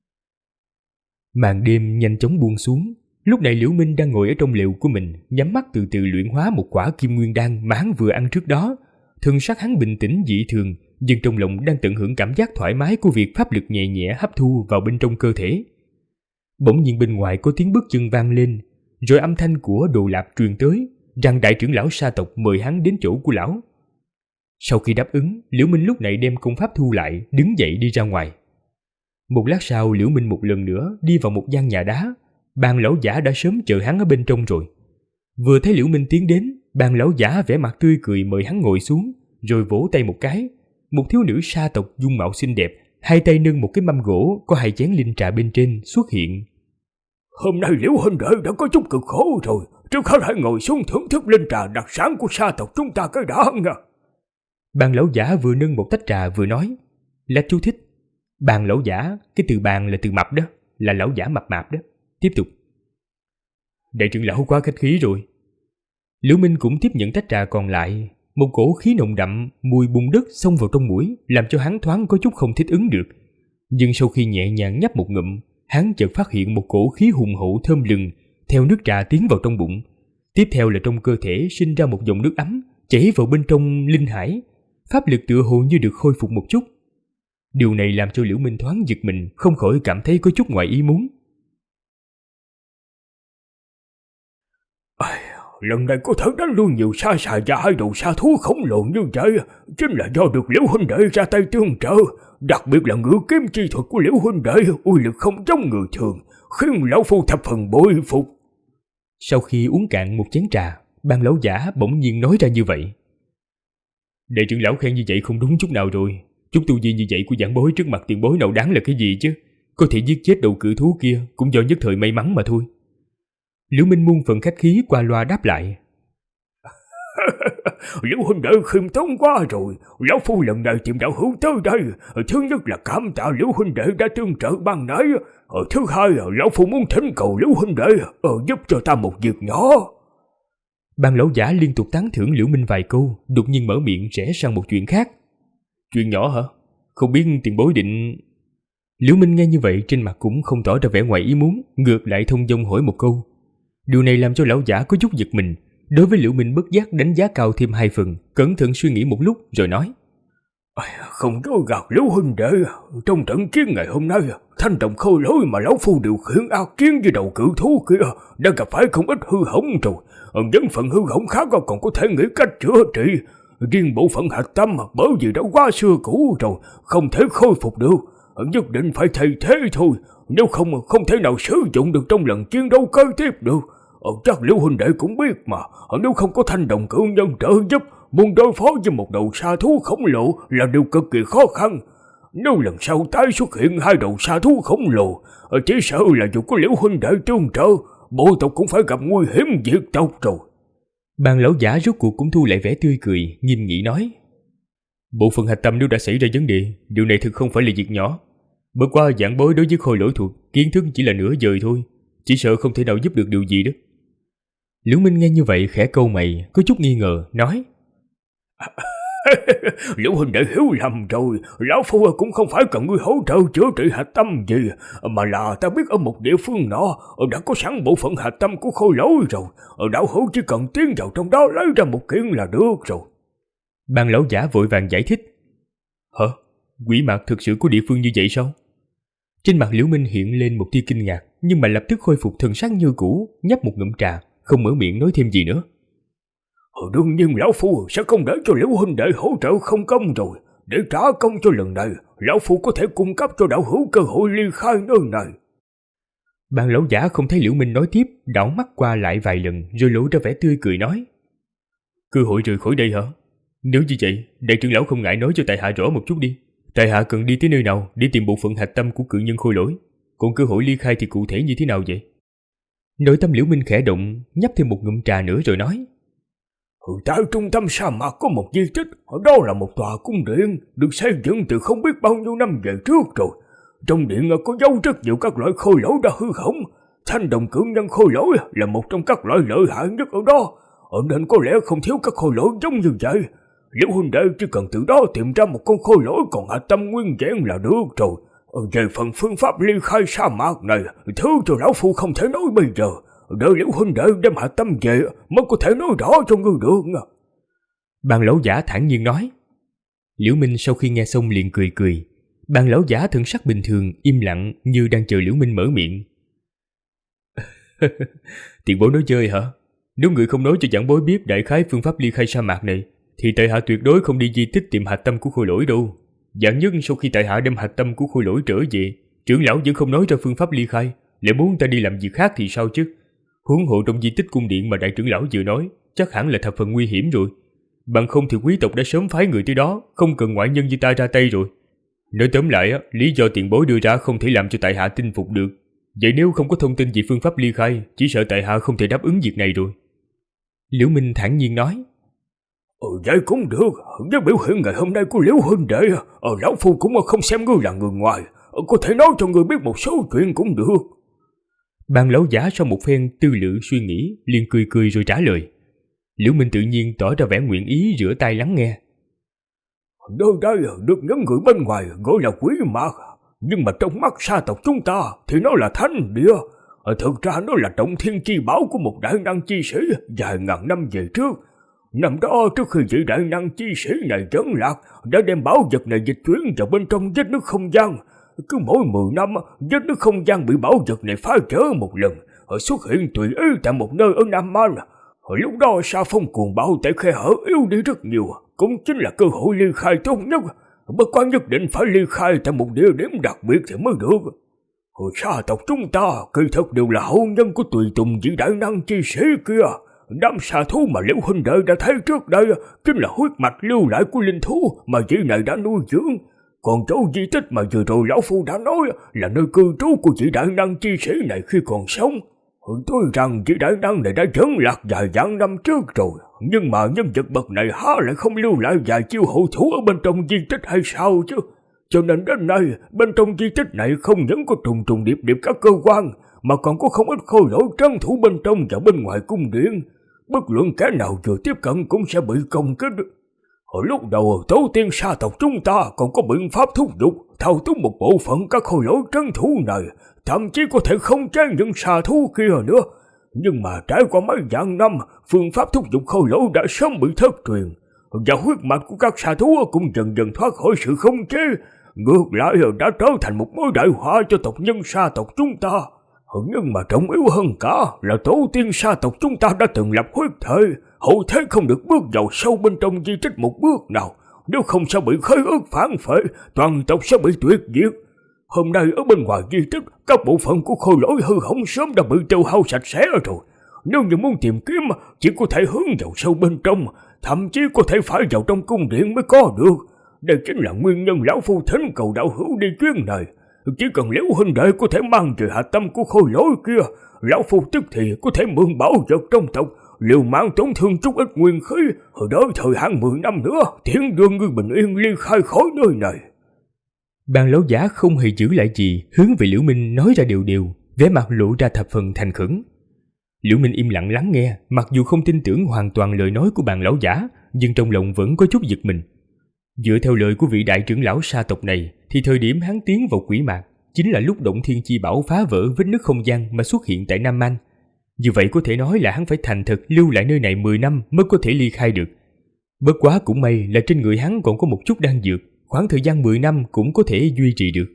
Màn đêm nhanh chóng buông xuống. Lúc này Liễu Minh đang ngồi ở trong lều của mình, nhắm mắt từ từ luyện hóa một quả kim nguyên đan mà hắn vừa ăn trước đó. Thân sắc hắn bình tĩnh dị thường, nhưng trong lòng đang tận hưởng cảm giác thoải mái của việc pháp lực nhẹ nhẹ hấp thu vào bên trong cơ thể. Bỗng nhiên bên ngoài có tiếng bước chân vang lên, rồi âm thanh của Đồ Lạp truyền tới, rằng đại trưởng lão sa tộc mời hắn đến chỗ của lão. Sau khi đáp ứng, Liễu Minh lúc này đem công pháp thu lại, đứng dậy đi ra ngoài. Một lát sau, Liễu Minh một lần nữa đi vào một gian nhà đá. Bàn lão giả đã sớm chờ hắn ở bên trong rồi. Vừa thấy Liễu Minh tiến đến, bàn lão giả vẻ mặt tươi cười mời hắn ngồi xuống, rồi vỗ tay một cái. Một thiếu nữ sa tộc dung mạo xinh đẹp, hai tay nâng một cái mâm gỗ có 2 chén linh trà bên trên xuất hiện. Hôm nay Liễu huynh đệ đã có chút cực khổ rồi, trước hết hãy ngồi xuống thưởng thức linh trà đặc sản của sa tộc chúng ta cái đã nha. Bàn lão giả vừa nâng một tách trà vừa nói. Là chú thích. Bàn lão giả, cái từ bàn là từ mập đó, là lão giả mập mạp đó. Tiếp tục. Đại trưởng lão quá khách khí rồi. Liễu Minh cũng tiếp nhận tách trà còn lại. Một cổ khí nồng đậm, mùi bùn đất xông vào trong mũi, làm cho hắn thoáng có chút không thích ứng được. Nhưng sau khi nhẹ nhàng nhấp một ngụm, hắn chợt phát hiện một cổ khí hùng hậu thơm lừng theo nước trà tiến vào trong bụng. Tiếp theo là trong cơ thể sinh ra một dòng nước ấm chảy vào bên trong linh hải, pháp lực tựa hồ như được khôi phục một chút. Điều này làm cho Liễu Minh thoáng giật mình, không khỏi cảm thấy có chút ngoài ý muốn. Lần này có thể đánh lui nhiều sa sài và 2 đầu sa thú khổng lồ như vậy, chính là do được Liễu huynh đệ ra tay tương trợ. Đặc biệt là ngự kiếm chi thuật của Liễu huynh đệ, uy lực không giống người thường. khiến lão phu thập phần bội phục. Sau khi uống cạn một chén trà, Ban lão giả bỗng nhiên nói ra như vậy. Đại trưởng lão khen như vậy không đúng chút nào rồi. Chút tu vi như vậy của giảng bối trước mặt tiền bối nào đáng là cái gì chứ? Có thể giết chết đầu cự thú kia cũng do nhất thời may mắn mà thôi. Liễu Minh muôn phần khách khí qua loa đáp lại. Liễu huynh đệ khiêm tốn quá rồi. Lão phu lần này tìm đạo hữu tới đây, thứ nhất là cảm tạ Liễu huynh đệ đã tương trợ ban nãy. Thứ hai, lão phu muốn thỉnh cầu Liễu huynh đệ giúp cho ta một việc nhỏ. Ban lão giả liên tục tán thưởng Liễu Minh vài câu, đột nhiên mở miệng rẽ sang một chuyện khác. Chuyện nhỏ hả? Không biết tiền bối định... Liễu Minh nghe như vậy trên mặt cũng không tỏ ra vẻ ngoài ý muốn, ngược lại thông dong hỏi một câu. Điều này làm cho lão giả có chút giật mình. Đối với Liễu Minh bất giác đánh giá cao thêm 2 phần, cẩn thận suy nghĩ một lúc rồi nói. Không dối gạt Liễu huynh đệ, trong trận chiến ngày hôm nay, thanh đồng khôi lỗi mà lão phu điều khiển ác chiến với đầu cự thú kia đã gặp phải không ít hư hỏng rồi. Những phần hư hỏng khác còn có thể nghĩ cách chữa trị. Riêng bộ phận hạch tâm bởi vì đã quá xưa cũ rồi, không thể khôi phục được, nhất định phải thay thế thôi. Nếu không thể nào sử dụng được trong lần chiến đấu kế tiếp được. Chắc Liễu huynh đệ cũng biết mà, nếu không có thanh đồng cự nhân trợ giúp, muốn đối phó với một đầu sa thú khổng lồ là điều cực kỳ khó khăn. Nếu lần sau tái xuất hiện 2 đầu sa thú khổng lồ, chỉ sợ là dù có Liễu huynh đệ tương trợ, bộ tộc cũng phải gặp nguy hiểm diệt tộc rồi. Ban lão giả rốt cuộc cũng thu lại vẻ tươi cười, nghiêm nghị nói. Bộ phận hạch tâm nếu đã xảy ra vấn đề, điều này thực không phải là việc nhỏ. Bởi qua giảng bối đối với khôi lỗi thuật, kiến thức chỉ là nửa vời thôi, chỉ sợ không thể nào giúp được điều gì đó. Liễu Minh nghe như vậy khẽ cau mày, có chút nghi ngờ, nói. Liễu huynh đệ hiểu lầm rồi, lão phu cũng không phải cần ngươi hỗ trợ chữa trị hạch tâm gì, mà là ta biết ở một địa phương nọ đã có sẵn bộ phận hạch tâm của khôi lỗi rồi, đạo hữu chỉ cần tiến vào trong đó lấy ra một kiện là được rồi. Ban lão giả vội vàng giải thích. Hả? Quỷ mạc thực sự có địa phương như vậy sao? Trên mặt Liễu Minh hiện lên một tia kinh ngạc, nhưng mà lập tức khôi phục thần sắc như cũ, nhấp một ngụm trà, không mở miệng nói thêm gì nữa. Đương nhiên lão phu sẽ không để cho Liễu huynh đệ hỗ trợ không công rồi. Để trả công cho lần này, lão phu có thể cung cấp cho đạo hữu cơ hội ly khai nơi này. Ban lão giả không thấy Liễu Minh nói tiếp, đảo mắt qua lại vài lần rồi lộ ra vẻ tươi cười nói. Cơ hội rời khỏi đây hả? Nếu như vậy, đại trưởng lão không ngại nói cho tại hạ rõ một chút đi. Tại hạ cần đi tới nơi nào để tìm bộ phận hạch tâm của cự nhân khôi lỗi? Còn cơ hội ly khai thì cụ thể như thế nào vậy? Nội tâm Liễu Minh khẽ động, nhấp thêm một ngụm trà nữa rồi nói. Tại trung tâm sa mạc có một di tích, đó là một tòa cung điện được xây dựng từ không biết bao nhiêu năm về trước rồi. Trong điện có dấu rất nhiều các loại khôi lỗi đã hư hỏng. Thanh đồng cự nhân khôi lỗi là một trong các loại lợi hại nhất ở đó, nên có lẽ không thiếu các khôi lỗi giống như vậy. Liễu huynh đệ chỉ cần từ đó tìm ra một con khôi lỗi còn hạch tâm nguyên vẹn là được rồi. Về phần phương pháp ly khai sa mạc này, thứ cho lão phu không thể nói bây giờ. Đợi Liễu huynh đệ đem hạch tâm về mới có thể nói rõ cho ngươi được. Ban lão giả thản nhiên nói. Liễu Minh sau khi nghe xong liền cười cười. Ban lão giả thần sắc bình thường, im lặng như đang chờ Liễu Minh mở miệng. Tiền bối nói chơi hả? Nếu người không nói cho giảng bối biết đại khái phương pháp ly khai sa mạc này, thì tại hạ tuyệt đối không đi di tích tìm hạch tâm của khôi lỗi đâu. Dạng nhất sau khi tại hạ đem hạch tâm của khôi lỗi trở về, trưởng lão vẫn không nói ra phương pháp ly khai, lại muốn ta đi làm việc khác thì sao chứ? Huống hộ trong di tích cung điện mà đại trưởng lão vừa nói, chắc hẳn là thập phần nguy hiểm rồi. Bằng không thì quý tộc đã sớm phái người tới đó, không cần ngoại nhân như ta ra tay rồi. Nói tóm lại, lý do tiền bối đưa ra không thể làm cho tại hạ tin phục được. Vậy nếu không có thông tin về phương pháp ly khai, chỉ sợ tại hạ không thể đáp ứng việc này rồi. Liễu Minh thản nhiên nói. Vậy cũng được, với biểu hiện ngày hôm nay của Liễu huynh đệ, lão phu cũng không xem ngươi là người ngoài, có thể nói cho ngươi biết một số chuyện cũng được. Ban lão giả sau một phen tư lự suy nghĩ, liền cười cười rồi trả lời. Liễu Minh tự nhiên tỏ ra vẻ nguyện ý rửa tay lắng nghe. Nơi đây được những người bên ngoài gọi là quý mạc, nhưng mà trong mắt sa tộc chúng ta thì nó là thánh địa. Thực ra nó là trọng thiên chi bảo của một đại năng chi sĩ vài ngàn năm về trước. Năm đó trước khi vị đại năng chi sĩ này trấn lạc, đã đem bảo vật này dịch chuyển vào bên trong vết nước không gian. Cứ mỗi 10 năm, vết nước không gian bị bảo vật này phá vỡ một lần, xuất hiện tùy ý tại một nơi ở Nam Man. Lúc đó sa phong cuồng bạo tại khe hở yếu đi rất nhiều, cũng chính là cơ hội ly khai tốt nhất. Bất quá nhất định phải ly khai tại một địa điểm đặc biệt thì mới được. Sa tộc chúng ta kỳ thực đều là hậu nhân của tùy tùng vị đại năng chi sĩ kia. Đám xà thú mà Liễu huynh đệ đã thấy trước đây chính là huyết mạch lưu lại của linh thú mà vị này đã nuôi dưỡng. Còn chỗ di tích mà vừa rồi lão phu đã nói là nơi cư trú của vị đại năng chi sĩ này khi còn sống. Tôi rằng vị đại năng này đã trấn lạc vài vạn năm trước rồi, nhưng mà nhân vật bậc này há lại không lưu lại vài chiêu hậu thủ ở bên trong di tích hay sao chứ? Cho nên đến nay, bên trong di tích này không những có trùng trùng điệp điệp các cơ quan, mà còn có không ít khôi lỗi trấn thủ bên trong và bên ngoài cung điện. Bất luận kẻ nào vừa tiếp cận cũng sẽ bị công kích. Hồi lúc đầu, tổ tiên sa tộc chúng ta còn có biện pháp thúc giục, thao túng một bộ phận các khôi lỗi trấn thủ này, thậm chí có thể không chế những xà thú kia nữa. Nhưng mà trải qua mấy vạn năm, phương pháp thúc giục khôi lỗi đã sớm bị thất truyền, và huyết mạch của các xà thú cũng dần dần thoát khỏi sự khống chế, ngược lại đã trở thành một mối đại họa cho tộc nhân sa tộc chúng ta. Nhưng mà trọng yếu hơn cả là tổ tiên sa tộc chúng ta đã từng lập huyết thể, hậu thế không được bước vào sâu bên trong di tích một bước nào, nếu không sẽ bị khế ước phản phệ, toàn tộc sẽ bị tuyệt diệt. Hôm nay ở bên ngoài di tích, các bộ phận của khôi lỗi hư hỏng sớm đã bị tiêu hao sạch sẽ rồi. Nếu như muốn tìm kiếm, chỉ có thể hướng vào sâu bên trong, thậm chí có thể phải vào trong cung điện mới có được. Đây chính là nguyên nhân lão phu thỉnh cầu đạo hữu đi chuyến này. Chỉ cần Liễu huynh đệ có thể mang về hạ tâm của khôi lỗi kia, lão phu tức thì có thể mượn bảo vật trong tộc, liều mạng tổn thương chút ít nguyên khí, hồi đợi thời hạn 10 năm nữa, tiến đưa ngươi bình yên ly khai khỏi nơi này. Bàn lão giả không hề giữ lại gì, hướng về Liễu Minh nói ra điều điều, vẻ mặt lộ ra thập phần thành khẩn. Liễu Minh im lặng lắng nghe, mặc dù không tin tưởng hoàn toàn lời nói của bàn lão giả, nhưng trong lòng vẫn có chút giật mình. Dựa theo lời của vị đại trưởng lão sa tộc này, thì thời điểm hắn tiến vào quỷ mạc chính là lúc Động Thiên Chi Bảo phá vỡ vết nứt không gian mà xuất hiện tại Nam Man. Như vậy có thể nói là hắn phải thành thật lưu lại nơi này 10 năm mới có thể ly khai được. Bất quá cũng may là trên người hắn còn có một chút đan dược, khoảng thời gian 10 năm cũng có thể duy trì được.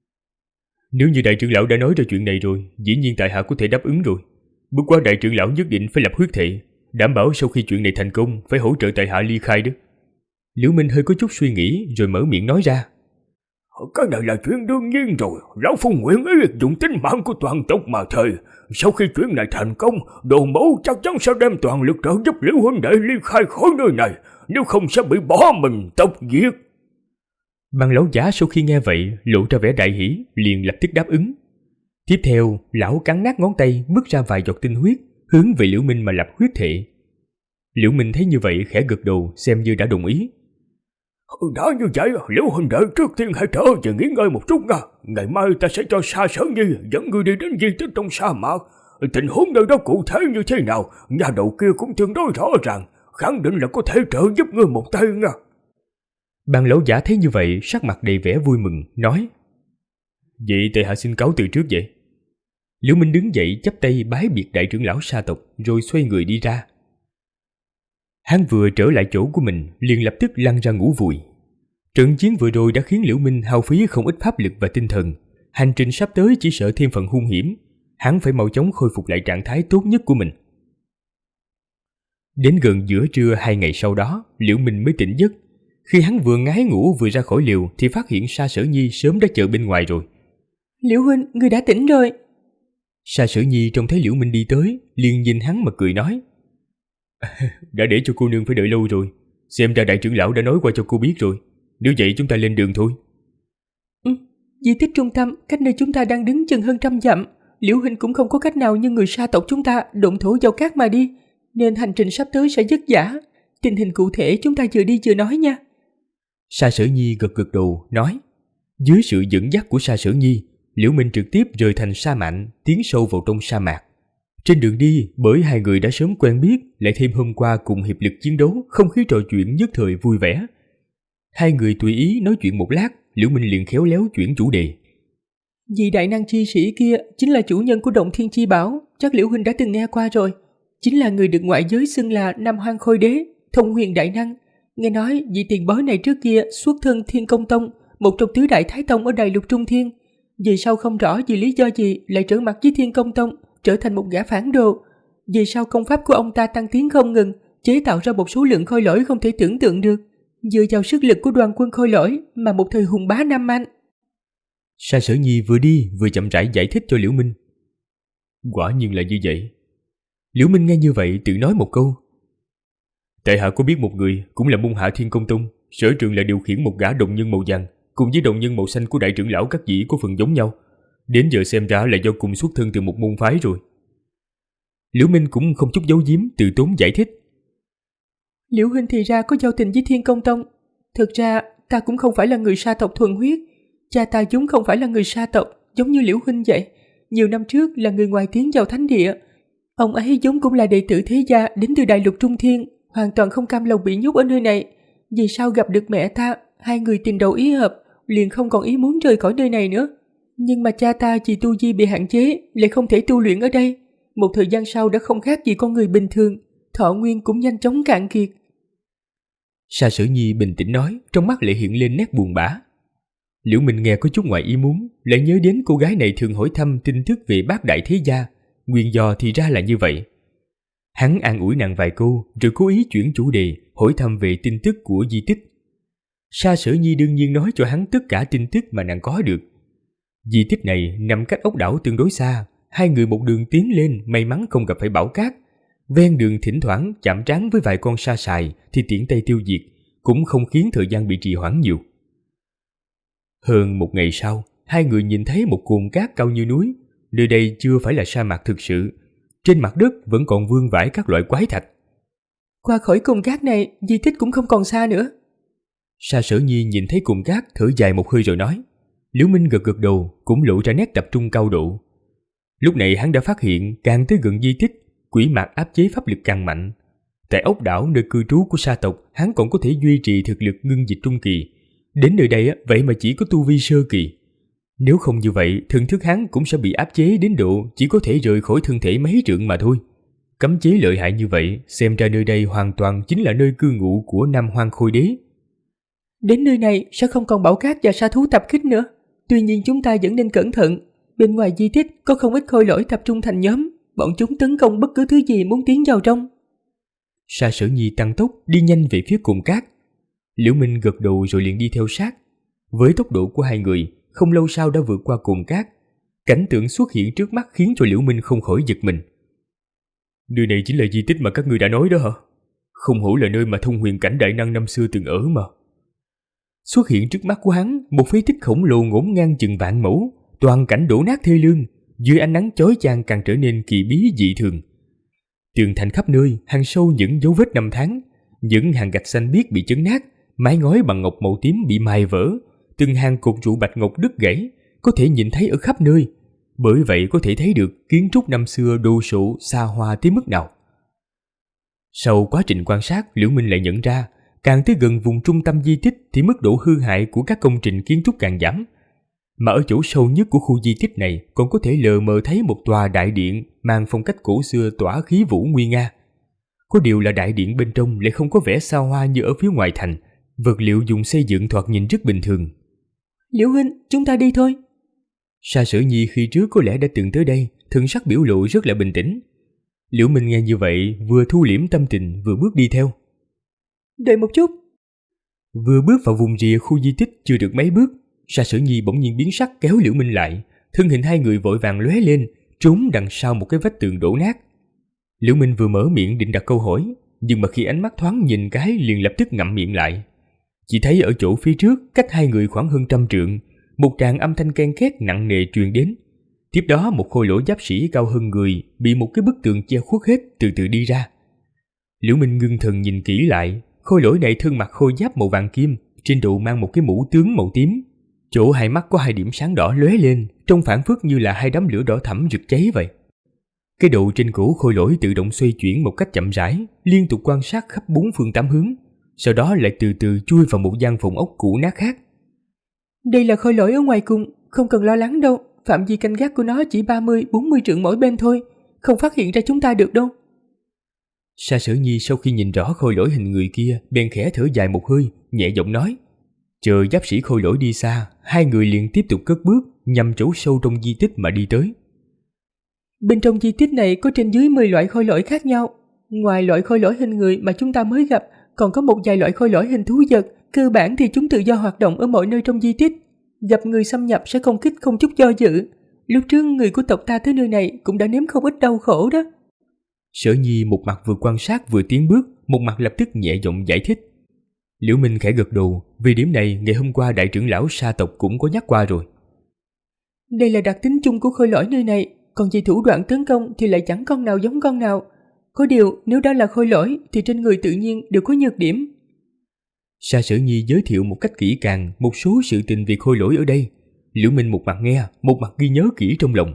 Nếu như đại trưởng lão đã nói ra chuyện này rồi, dĩ nhiên tại hạ có thể đáp ứng rồi. Bất quá đại trưởng lão nhất định phải lập huyết thể, đảm bảo sau khi chuyện này thành công phải hỗ trợ tại hạ ly khai đó. Liễu Minh hơi có chút suy nghĩ rồi mở miệng nói ra. Cái này là chuyện đương nhiên rồi, lão phu nguyện ý dùng tính mạng của toàn tộc mà thề. Sau khi chuyện này thành công, đồ mẫu chắc chắn sẽ đem toàn lực trợ giúp Liễu huynh đệ ly khai khỏi nơi này, nếu không sẽ bị bỏ mình tộc diệt. Bàn lão giả sau khi nghe vậy lộ ra vẻ đại hỉ, liền lập tức đáp ứng. Tiếp theo, lão cắn nát ngón tay bước ra vài giọt tinh huyết, hướng về Liễu Minh mà lập huyết thể. Liễu Minh thấy như vậy khẽ gật đầu, xem như đã đồng ý. Đã như vậy, Liễu huynh đệ trước tiên hãy trở về nghỉ ngơi một chút nha. Ngày mai ta sẽ cho Sa Sở Nhi dẫn người đi đến di tích trong sa mạc. Tình huống nơi đó cụ thể như thế nào, nhà đầu kia cũng tương đối rõ ràng, khẳng định là có thể trợ giúp ngươi một tay nha. Bàn lão giả thấy như vậy, sắc mặt đầy vẻ vui mừng, nói. Vậy tại hạ xin cáo từ trước vậy. Liễu Minh đứng dậy chắp tay bái biệt đại trưởng lão sa tộc, rồi xoay người đi ra. Hắn vừa trở lại chỗ của mình, liền lập tức lăn ra ngủ vùi. Trận chiến vừa rồi đã khiến Liễu Minh hao phí không ít pháp lực và tinh thần. Hành trình sắp tới chỉ sợ thêm phần hung hiểm. Hắn phải mau chóng khôi phục lại trạng thái tốt nhất của mình. Đến gần giữa trưa 2 ngày sau đó, Liễu Minh mới tỉnh giấc. Khi hắn vừa ngái ngủ vừa ra khỏi liều thì phát hiện Sa Sở Nhi sớm đã chờ bên ngoài rồi. Liễu huynh, ngươi đã tỉnh rồi. Sa Sở Nhi trông thấy Liễu Minh đi tới, liền nhìn hắn mà cười nói. Đã để cho cô nương phải đợi lâu rồi, xem ra đại trưởng lão đã nói qua cho cô biết rồi. Nếu vậy chúng ta lên đường thôi. Di tích trung tâm cách nơi chúng ta đang đứng chừng hơn 100 dặm. Liễu huynh cũng không có cách nào như người sa tộc chúng ta động thổ vào cát mà đi, nên hành trình sắp tới sẽ vất vả. Tình hình cụ thể chúng ta vừa đi vừa nói nha. Sa Sở Nhi gật gật đầu nói. Dưới sự dẫn dắt của Sa Sở Nhi, Liễu Minh trực tiếp rời thành Sa Mạnh, tiến sâu vào trong sa mạc. Trên đường đi, bởi hai người đã sớm quen biết, lại thêm hôm qua cùng hiệp lực chiến đấu, không khí trò chuyện nhất thời vui vẻ. Hai người tùy ý nói chuyện một lát, Liễu Minh liền khéo léo chuyển chủ đề. Vị đại năng chi sĩ kia chính là chủ nhân của Động Thiên Chi Bảo, chắc Liễu huynh đã từng nghe qua rồi. Chính là người được ngoại giới xưng là Nam Hoang Khôi Đế, Thông Huyền Đại Năng. Nghe nói vị tiền bối này trước kia xuất thân Thiên Công Tông, một trong tứ đại thái tông ở Đại Lục Trung Thiên. Về sau không rõ vì lý do gì lại trở mặt với Thiên Công Tông, trở thành một gã phản đồ. Về sau công pháp của ông ta tăng tiến không ngừng, chế tạo ra một số lượng khôi lỗi không thể tưởng tượng được, dựa vào sức lực của đoàn quân khôi lỗi mà một thời hùng bá Nam Man. Sa Sở Nhi vừa đi vừa chậm rãi giải thích cho Liễu Minh. Quả nhiên là như vậy. Liễu Minh nghe như vậy tự nói một câu. Tại hạ có biết một người cũng là môn hạ Thiên Công Tông, sở trường là điều khiển một gã đồng nhân màu vàng cùng với đồng nhân màu xanh của đại trưởng lão các vị có phần giống nhau. Đến giờ xem ra là do cùng xuất thân từ một môn phái rồi. Liễu Minh cũng không chút giấu giếm, tự tốn giải thích. Liễu huynh thì ra có giao tình với Thiên Công Tông. Thực ra ta cũng không phải là người sa tộc thuần huyết. Cha ta vốn không phải là người sa tộc, giống như Liễu huynh vậy. Nhiều năm trước là người ngoài tiến vào thánh địa. Ông ấy vốn cũng là đệ tử thế gia đến từ đại lục Trung Thiên, hoàn toàn không cam lòng bị nhốt ở nơi này. Vì sao gặp được mẹ ta, hai người tình đầu ý hợp, liền không còn ý muốn rời khỏi nơi này nữa. Nhưng mà cha ta vì tu vi bị hạn chế, lại không thể tu luyện ở đây. Một thời gian sau đã không khác gì con người bình thường, thọ nguyên cũng nhanh chóng cạn kiệt. Sa Sở Nhi bình tĩnh nói, trong mắt lại hiện lên nét buồn bã. Liễu Minh nghe có chút ngoài ý muốn, lại nhớ đến cô gái này thường hỏi thăm tin tức về bác đại thế gia, nguyên do thì ra là như vậy. Hắn an ủi nàng vài câu, rồi cố ý chuyển chủ đề, hỏi thăm về tin tức của di tích. Sa Sở Nhi đương nhiên nói cho hắn tất cả tin tức mà nàng có được. Di tích này nằm cách ốc đảo tương đối xa, hai người một đường tiến lên, may mắn không gặp phải bão cát. Ven đường thỉnh thoảng chạm trán với vài con sa sài thì tiện tay tiêu diệt, cũng không khiến thời gian bị trì hoãn nhiều. Hơn một ngày sau, hai người nhìn thấy một cồn cát cao như núi. Nơi đây chưa phải là sa mạc thực sự. Trên mặt đất vẫn còn vương vãi các loại quái thạch. Qua khỏi cồn cát này, di tích cũng không còn xa nữa. Sa Sở Nhi nhìn thấy cồn cát, thở dài một hơi rồi nói. Liễu Minh gật gật đầu, cũng lộ ra nét tập trung cao độ. Lúc này hắn đã phát hiện càng tới gần di tích, quỷ mạc áp chế pháp lực càng mạnh. Tại ốc đảo nơi cư trú của sa tộc, hắn còn có thể duy trì thực lực ngưng dịch trung kỳ. Đến nơi đây vậy mà chỉ có tu vi sơ kỳ. Nếu không như vậy, thần thức hắn cũng sẽ bị áp chế đến độ chỉ có thể rời khỏi thân thể mấy trượng mà thôi. Cấm chế lợi hại như vậy, xem ra nơi đây hoàn toàn chính là nơi cư ngụ của Nam Hoang Khôi Đế. Đến nơi này sẽ không còn bão cát và sa thú tập kích nữa. Tuy nhiên chúng ta vẫn nên cẩn thận. Bên ngoài di tích có không ít khôi lỗi tập trung thành nhóm, bọn chúng tấn công bất cứ thứ gì muốn tiến vào trong. Sa Sở Nhi tăng tốc đi nhanh về phía cồn cát. Liễu Minh gật đầu rồi liền đi theo sát. Với tốc độ của hai người, không lâu sau đã vượt qua cồn cát. Cảnh tượng xuất hiện trước mắt khiến cho Liễu Minh không khỏi giật mình. Nơi này chính là di tích mà các ngươi đã nói đó hả? Không hổ là nơi mà Thông Huyền Cảnh đại năng năm xưa từng ở mà. Xuất hiện trước mắt của hắn, một phế tích khổng lồ ngổn ngang chừng vạn mẫu, toàn cảnh đổ nát thê lương, dưới ánh nắng chói chang càng trở nên kỳ bí dị thường. Tường thành khắp nơi hằn sâu những dấu vết năm tháng, những hàng gạch xanh biếc bị chấn nát, mái ngói bằng ngọc màu tím bị mài vỡ, từng hàng cột trụ bạch ngọc đứt gãy, có thể nhìn thấy ở khắp nơi. Bởi vậy có thể thấy được kiến trúc năm xưa đồ sộ xa hoa tới mức nào. Sau quá trình quan sát, Liễu Minh lại nhận ra, càng tới gần vùng trung tâm di tích thì mức độ hư hại của các công trình kiến trúc càng giảm. Mà ở chỗ sâu nhất của khu di tích này còn có thể lờ mờ thấy một tòa đại điện mang phong cách cổ xưa tỏa khí vũ nguy nga. Có điều là đại điện bên trong lại không có vẻ xa hoa như ở phía ngoài thành, vật liệu dùng xây dựng thoạt nhìn rất bình thường. Liễu huynh, chúng ta đi thôi. Sa Sở Nhi khi trước có lẽ đã từng tới đây, thần sắc biểu lộ rất là bình tĩnh. Liễu Minh nghe như vậy, vừa thu liễm tâm tình vừa bước đi theo. Đợi một chút. Vừa bước vào vùng rìa khu di tích chưa được mấy bước, Sa Sở Nhi bỗng nhiên biến sắc kéo Liễu Minh lại, thân hình hai người vội vàng lóe lên, trốn đằng sau một cái vách tường đổ nát. Liễu Minh vừa mở miệng định đặt câu hỏi, nhưng mà khi ánh mắt thoáng nhìn cái liền lập tức ngậm miệng lại. Chỉ thấy ở chỗ phía trước, cách hai người khoảng hơn 100 trượng, một tràng âm thanh ken két nặng nề truyền đến. Tiếp đó một khôi lỗi giáp sĩ cao hơn người bị một cái bức tường che khuất hết từ từ đi ra. Liễu Minh ngưng thần nhìn kỹ lại, khôi lỗi này thân mặc khôi giáp màu vàng kim, trên đầu mang một cái mũ tướng màu tím. Chỗ hai mắt có hai điểm sáng đỏ lóe lên, trông phảng phất như là hai đám lửa đỏ thẫm rực cháy vậy. Cái đầu trên cổ khôi lỗi tự động xoay chuyển một cách chậm rãi, liên tục quan sát khắp bốn phương tám hướng, sau đó lại từ từ chui vào một gian phòng ốc cũ nát khác. Đây là khôi lỗi ở ngoài cùng, không cần lo lắng đâu, phạm vi canh gác của nó chỉ 30-40 trượng mỗi bên thôi, không phát hiện ra chúng ta được đâu. Sa Sở Nhi sau khi nhìn rõ khôi lỗi hình người kia, bèn khẽ thở dài một hơi, nhẹ giọng nói. Chờ giáp sĩ khôi lỗi đi xa, hai người liền tiếp tục cất bước nhằm chỗ sâu trong di tích mà đi tới. Bên trong di tích này có trên dưới 10 loại khôi lỗi khác nhau. Ngoài loại khôi lỗi hình người mà chúng ta mới gặp, còn có một vài loại khôi lỗi hình thú vật. Cơ bản thì chúng tự do hoạt động ở mọi nơi trong di tích. Gặp người xâm nhập sẽ công kích không chút do dự. Lúc trước người của tộc ta tới nơi này cũng đã nếm không ít đau khổ đó. Sở Nhi một mặt vừa quan sát vừa tiến bước, một mặt lập tức nhẹ giọng giải thích. Liễu Minh khẽ gật đầu, vì điểm này ngày hôm qua đại trưởng lão Sa tộc cũng có nhắc qua rồi. Đây là đặc tính chung của khôi lỗi nơi này, còn về thủ đoạn tấn công thì lại chẳng con nào giống con nào. Có điều nếu đã là khôi lỗi thì trên người tự nhiên đều có nhược điểm. Sa Sở Nhi giới thiệu một cách kỹ càng một số sự tình về khôi lỗi ở đây. Liễu Minh một mặt nghe, một mặt ghi nhớ kỹ trong lòng.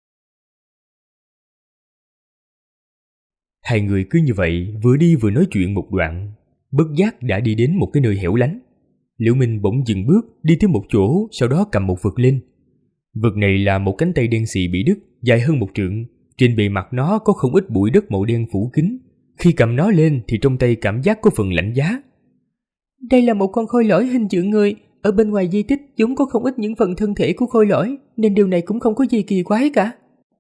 Hai người cứ như vậy vừa đi vừa nói chuyện một đoạn, bất giác đã đi đến một cái nơi hẻo lánh. Liễu Minh bỗng dừng bước, đi tới một chỗ, sau đó cầm một vật lên. Vật này là một cánh tay đen xì bị đứt, dài hơn 1 trượng. Trên bề mặt nó có không ít bụi đất màu đen phủ kín. Khi cầm nó lên thì trong tay cảm giác có phần lạnh giá. Đây là một con khôi lỗi hình chữ người. Ở bên ngoài di tích chúng có không ít những phần thân thể của khôi lỗi, nên điều này cũng không có gì kỳ quái cả.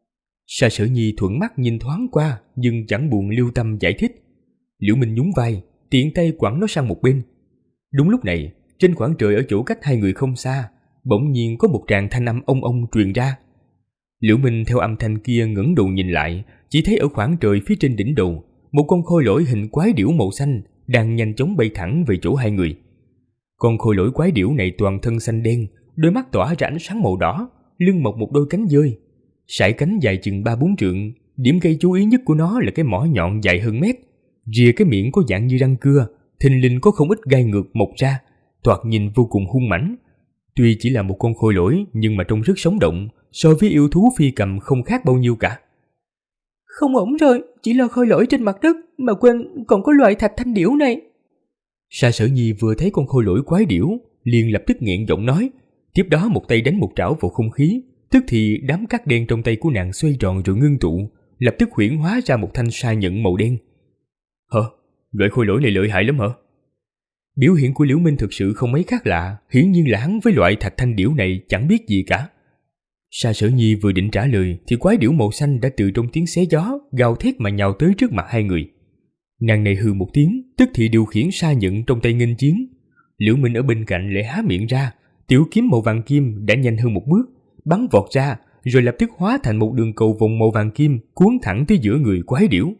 Sa Sở Nhi thuận mắt nhìn thoáng qua, nhưng chẳng buồn lưu tâm giải thích. Liễu Minh nhún vai, tiện tay quẳng nó sang một bên. Đúng lúc này, trên khoảng trời ở chỗ cách hai người không xa, bỗng nhiên có một tràng thanh âm ông truyền ra. Liễu Minh theo âm thanh kia ngẩng đầu nhìn lại, chỉ thấy ở khoảng trời phía trên đỉnh đầu, một con khôi lỗi hình quái điểu màu xanh đang nhanh chóng bay thẳng về chỗ hai người. Con khôi lỗi quái điểu này toàn thân xanh đen, đôi mắt tỏa ra ánh sáng màu đỏ, lưng mọc một đôi cánh dơi, sải cánh dài chừng 3-4 trượng. Điểm gây chú ý nhất của nó là cái mỏ nhọn dài hơn mét, rìa cái miệng có dạng như răng cưa, thình lình có không ít gai ngược mọc ra, thoạt nhìn vô cùng hung mãnh. Tuy chỉ là một con khôi lỗi nhưng mà trông rất sống động, so với yêu thú phi cầm không khác bao nhiêu cả. Không ổn rồi, chỉ là khôi lỗi trên mặt đất mà quên còn có loại thạch thanh điểu này. Sa Sở Nhi vừa thấy con khôi lỗi quái điểu, liền lập tức nghẹn giọng nói, tiếp đó một tay đánh một trảo vào không khí, tức thì đám cát đen trong tay của nàng xoay tròn rồi ngưng tụ, lập tức huyễn hóa ra một thanh sa nhẫn màu đen. Hả? Loại khôi lỗi này lợi hại lắm hả? Biểu hiện của Liễu Minh thực sự không mấy khác lạ, hiển nhiên là hắn với loại thạch thanh điểu này chẳng biết gì cả. Sa Sở Nhi vừa định trả lời thì quái điểu màu xanh đã từ trong tiếng xé gió gào thét mà nhào tới trước mặt hai người. Nàng này hừ một tiếng, tức thì điều khiển sa nhẫn trong tay nghênh chiến. Liễu Minh ở bên cạnh lại há miệng ra, tiểu kiếm màu vàng kim đã nhanh hơn một bước, bắn vọt ra, rồi lập tức hóa thành một đường cầu vòng màu vàng kim cuốn thẳng tới giữa người quái điểu.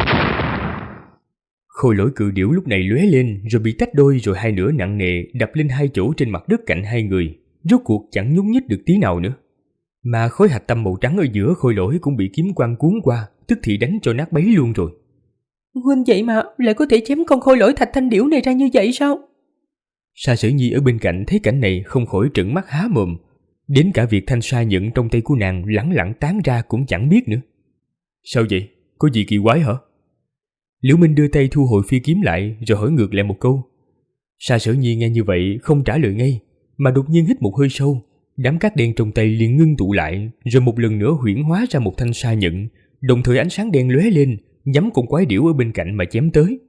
Khôi lỗi cự điểu lúc này lóe lên rồi bị tách đôi, rồi hai nửa nặng nề đập lên hai chỗ trên mặt đất cạnh hai người, rốt cuộc chẳng nhúc nhích được tí nào nữa. Mà khối hạch tâm màu trắng ở giữa khôi lỗi cũng bị kiếm quang cuốn qua, tức thì đánh cho nát bấy luôn rồi. Huynh vậy mà lại có thể chém con khôi lỗi thạch thanh điểu này ra như vậy sao? Sa Sở Nhi ở bên cạnh thấy cảnh này không khỏi trợn mắt há mồm, đến cả việc thanh sa nhẫn trong tay của nàng lẳng lặng tán ra cũng chẳng biết nữa. Sao vậy? Có gì kỳ quái hả? Liễu Minh đưa tay thu hồi phi kiếm lại rồi hỏi ngược lại một câu. Sa Sở Nhi nghe như vậy không trả lời ngay, mà đột nhiên hít một hơi sâu, đám cát đen trong tay liền ngưng tụ lại, rồi một lần nữa huyễn hóa ra một thanh sa nhẫn, đồng thời ánh sáng đen lóe lên, nhắm con quái điểu ở bên cạnh mà chém tới.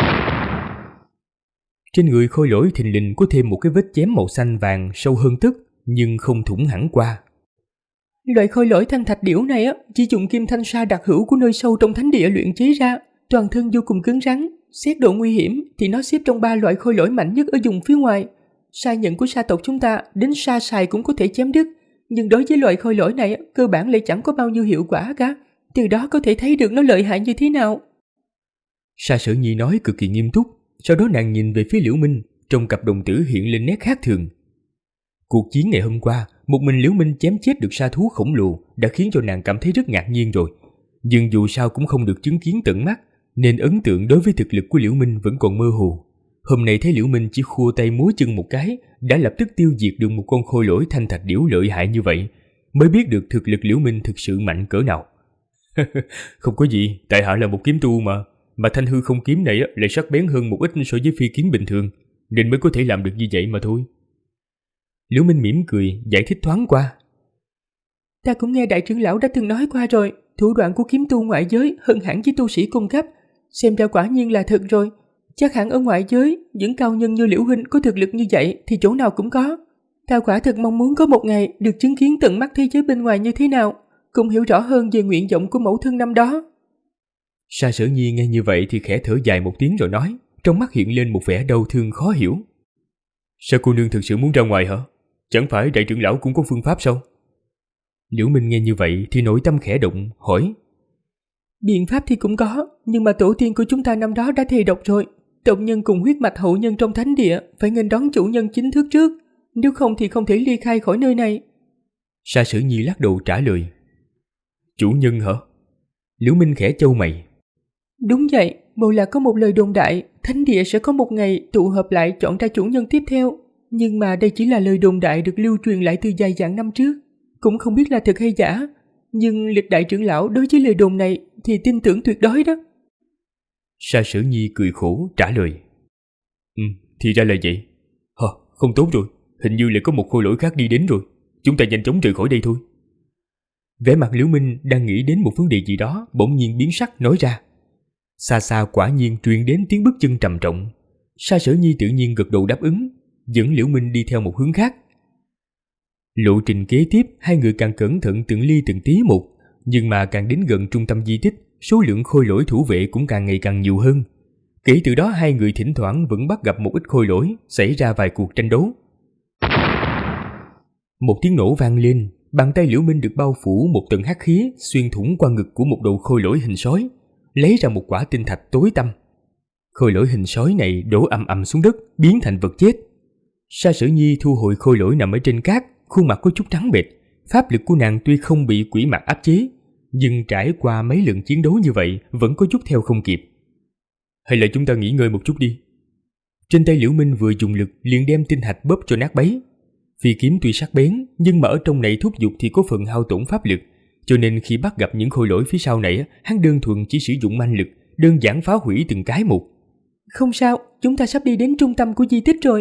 Trên người khôi lỗi thình lình có thêm một cái vết chém màu xanh vàng sâu hơn tấc, nhưng không thủng hẳn qua. Loại khôi lỗi thanh thạch điểu này chỉ dùng kim thanh sa đặc hữu của nơi sâu trong thánh địa luyện chế ra, toàn thân vô cùng cứng rắn. Xét độ nguy hiểm thì nó xếp trong 3 loại khôi lỗi mạnh nhất ở vùng phía ngoài. Sa nhận của sa tộc chúng ta đến sa sài cũng có thể chém đứt, nhưng đối với loại khôi lỗi này cơ bản lại chẳng có bao nhiêu hiệu quả cả. Từ đó có thể thấy được nó lợi hại như thế nào. Sa Sở Nhi nói cực kỳ nghiêm túc, sau đó nàng nhìn về phía Liễu Minh, trong cặp đồng tử hiện lên nét khác thường. Cuộc chiến ngày hôm qua, một mình Liễu Minh chém chết được sa thú khổng lồ đã khiến cho nàng cảm thấy rất ngạc nhiên rồi. Nhưng dù sao cũng không được chứng kiến tận mắt, nên ấn tượng đối với thực lực của Liễu Minh vẫn còn mơ hồ. Hôm nay thấy Liễu Minh chỉ khua tay múa chân một cái đã lập tức tiêu diệt được một con khôi lỗi thanh thạch điểu lợi hại như vậy, mới biết được thực lực Liễu Minh thực sự mạnh cỡ nào. Không có gì, tại hạ là một kiếm tu mà thanh hư không kiếm này lại sắc bén hơn một ít so với phi kiếm bình thường, nên mới có thể làm được như vậy mà thôi. Liễu Minh mỉm cười giải thích thoáng qua. Ta cũng nghe đại trưởng lão đã từng nói qua rồi, thủ đoạn của kiếm tu ngoại giới hơn hẳn với tu sĩ cung cấp, xem ra quả nhiên là thật rồi. Chắc hẳn ở ngoại giới, những cao nhân như Liễu huynh có thực lực như vậy thì chỗ nào cũng có. Ta quả thực mong muốn có một ngày được chứng kiến tận mắt thế giới bên ngoài như thế nào, cũng hiểu rõ hơn về nguyện vọng của mẫu thân năm đó. Sa Sở Nhi nghe như vậy thì khẽ thở dài một tiếng rồi nói, trong mắt hiện lên một vẻ đau thương khó hiểu. Sao cô nương thực sự muốn ra ngoài hả? Chẳng phải đại trưởng lão cũng có phương pháp sao? Liễu Minh nghe như vậy thì nội tâm khẽ động, hỏi. Biện pháp thì cũng có, nhưng mà tổ tiên của chúng ta năm đó đã thề độc rồi. Tộc nhân cùng huyết mạch hậu nhân trong thánh địa phải nghênh đón chủ nhân chính thức trước, nếu không thì không thể ly khai khỏi nơi này. Sa Sử Nhi lắc đầu trả lời. Chủ nhân hả? Liễu Minh khẽ chau mày. Đúng vậy, Bộ Lạc có một lời đồn đại, thánh địa sẽ có một ngày tụ hợp lại chọn ra chủ nhân tiếp theo. Nhưng mà đây chỉ là lời đồn đại được lưu truyền lại từ dài dặn năm trước, cũng không biết là thật hay giả. Nhưng lịch đại trưởng lão đối với lời đồn này thì tin tưởng tuyệt đối đó. Sa Sử Nhi cười khổ trả lời. Thì ra là vậy. Không tốt rồi, hình như lại có một khôi lỗi khác đi đến rồi. Chúng ta nhanh chóng rời khỏi đây thôi. Vẻ mặt Liễu Minh đang nghĩ đến một vấn đề gì đó, bỗng nhiên biến sắc nói ra. Xa xa quả nhiên truyền đến tiếng bước chân trầm trọng. Sa Sử Nhi tự nhiên gật đầu đáp ứng, dẫn Liễu Minh đi theo một hướng khác. Lộ trình kế tiếp, hai người càng cẩn thận từng ly từng tí một, nhưng mà càng đến gần trung tâm di tích, số lượng khôi lỗi thủ vệ cũng càng ngày càng nhiều hơn. Kể từ đó hai người thỉnh thoảng vẫn bắt gặp một ít khôi lỗi, xảy ra vài cuộc tranh đấu. Một tiếng nổ vang lên, bàn tay Liễu Minh được bao phủ một tầng hắc khí xuyên thủng qua ngực của một đầu khôi lỗi hình sói, lấy ra một quả tinh thạch tối tăm. Khôi lỗi hình sói này đổ ầm ầm xuống đất, biến thành vật chết. Sa Sử Nhi thu hồi khôi lỗi nằm ở trên cát, khuôn mặt có chút trắng bệch. Pháp lực của nàng tuy không bị quỷ mạc áp chế, nhưng trải qua mấy lần chiến đấu như vậy vẫn có chút theo không kịp. Hay là chúng ta nghỉ ngơi một chút đi. Trên tay Liễu Minh vừa dùng lực liền đem tinh thạch bóp cho nát bấy. Phi kiếm tuy sắc bén, nhưng mà ở trong này thúc giục thì có phần hao tổn pháp lực, cho nên khi bắt gặp những khôi lỗi phía sau này, hắn đơn thuần chỉ sử dụng manh lực, đơn giản phá hủy từng cái một. Không sao, chúng ta sắp đi đến trung tâm của di tích rồi.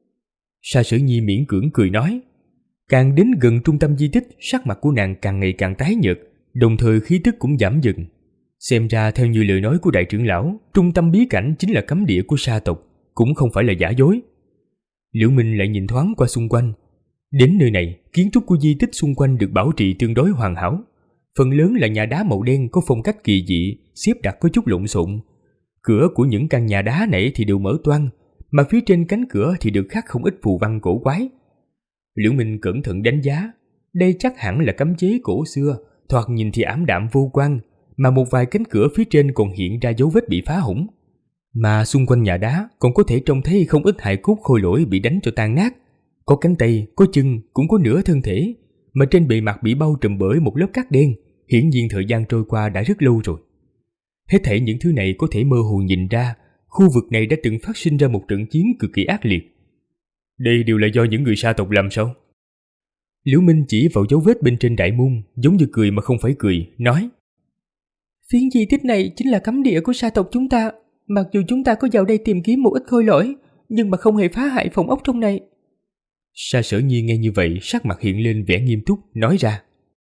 Sa Sử Nhi miễn cưỡng cười nói. Càng đến gần trung tâm di tích, sắc mặt của nàng càng ngày càng tái nhợt, đồng thời khí tức cũng giảm dần. Xem ra theo như lời nói của đại trưởng lão, trung tâm bí cảnh chính là cấm địa của sa tộc, cũng không phải là giả dối. Liễu Minh lại nhìn thoáng qua xung quanh. Đến nơi này, kiến trúc của di tích xung quanh được bảo trì tương đối hoàn hảo. Phần lớn là nhà đá màu đen có phong cách kỳ dị, xếp đặt có chút lộn xộn. Cửa của những căn nhà đá này thì đều mở toang, mà phía trên cánh cửa thì được khắc không ít phù văn cổ quái. Liễu Minh cẩn thận đánh giá, đây chắc hẳn là cấm chế cổ xưa, thoạt nhìn thì ảm đạm vô quang, mà một vài cánh cửa phía trên còn hiện ra dấu vết bị phá hỏng. Mà xung quanh nhà đá còn có thể trông thấy không ít hài cốt khôi lỗi bị đánh cho tan nát. Có cánh tay, có chân, cũng có nửa thân thể, mà trên bề mặt bị bao trùm bởi một lớp cát đen, hiển nhiên thời gian trôi qua đã rất lâu rồi. Hết thảy những thứ này có thể mơ hồ nhìn ra, khu vực này đã từng phát sinh ra một trận chiến cực kỳ ác liệt. Đây đều là do những người sa tộc làm sao? Liễu Minh chỉ vào dấu vết bên trên đại môn, giống như cười mà không phải cười, nói. Phiến di tích này chính là cấm địa của sa tộc chúng ta. Mặc dù chúng ta có vào đây tìm kiếm một ít khôi lỗi, nhưng mà không hề phá hại phòng ốc trong này. Sa Sở Nhi nghe như vậy, sắc mặt hiện lên vẻ nghiêm túc, nói ra.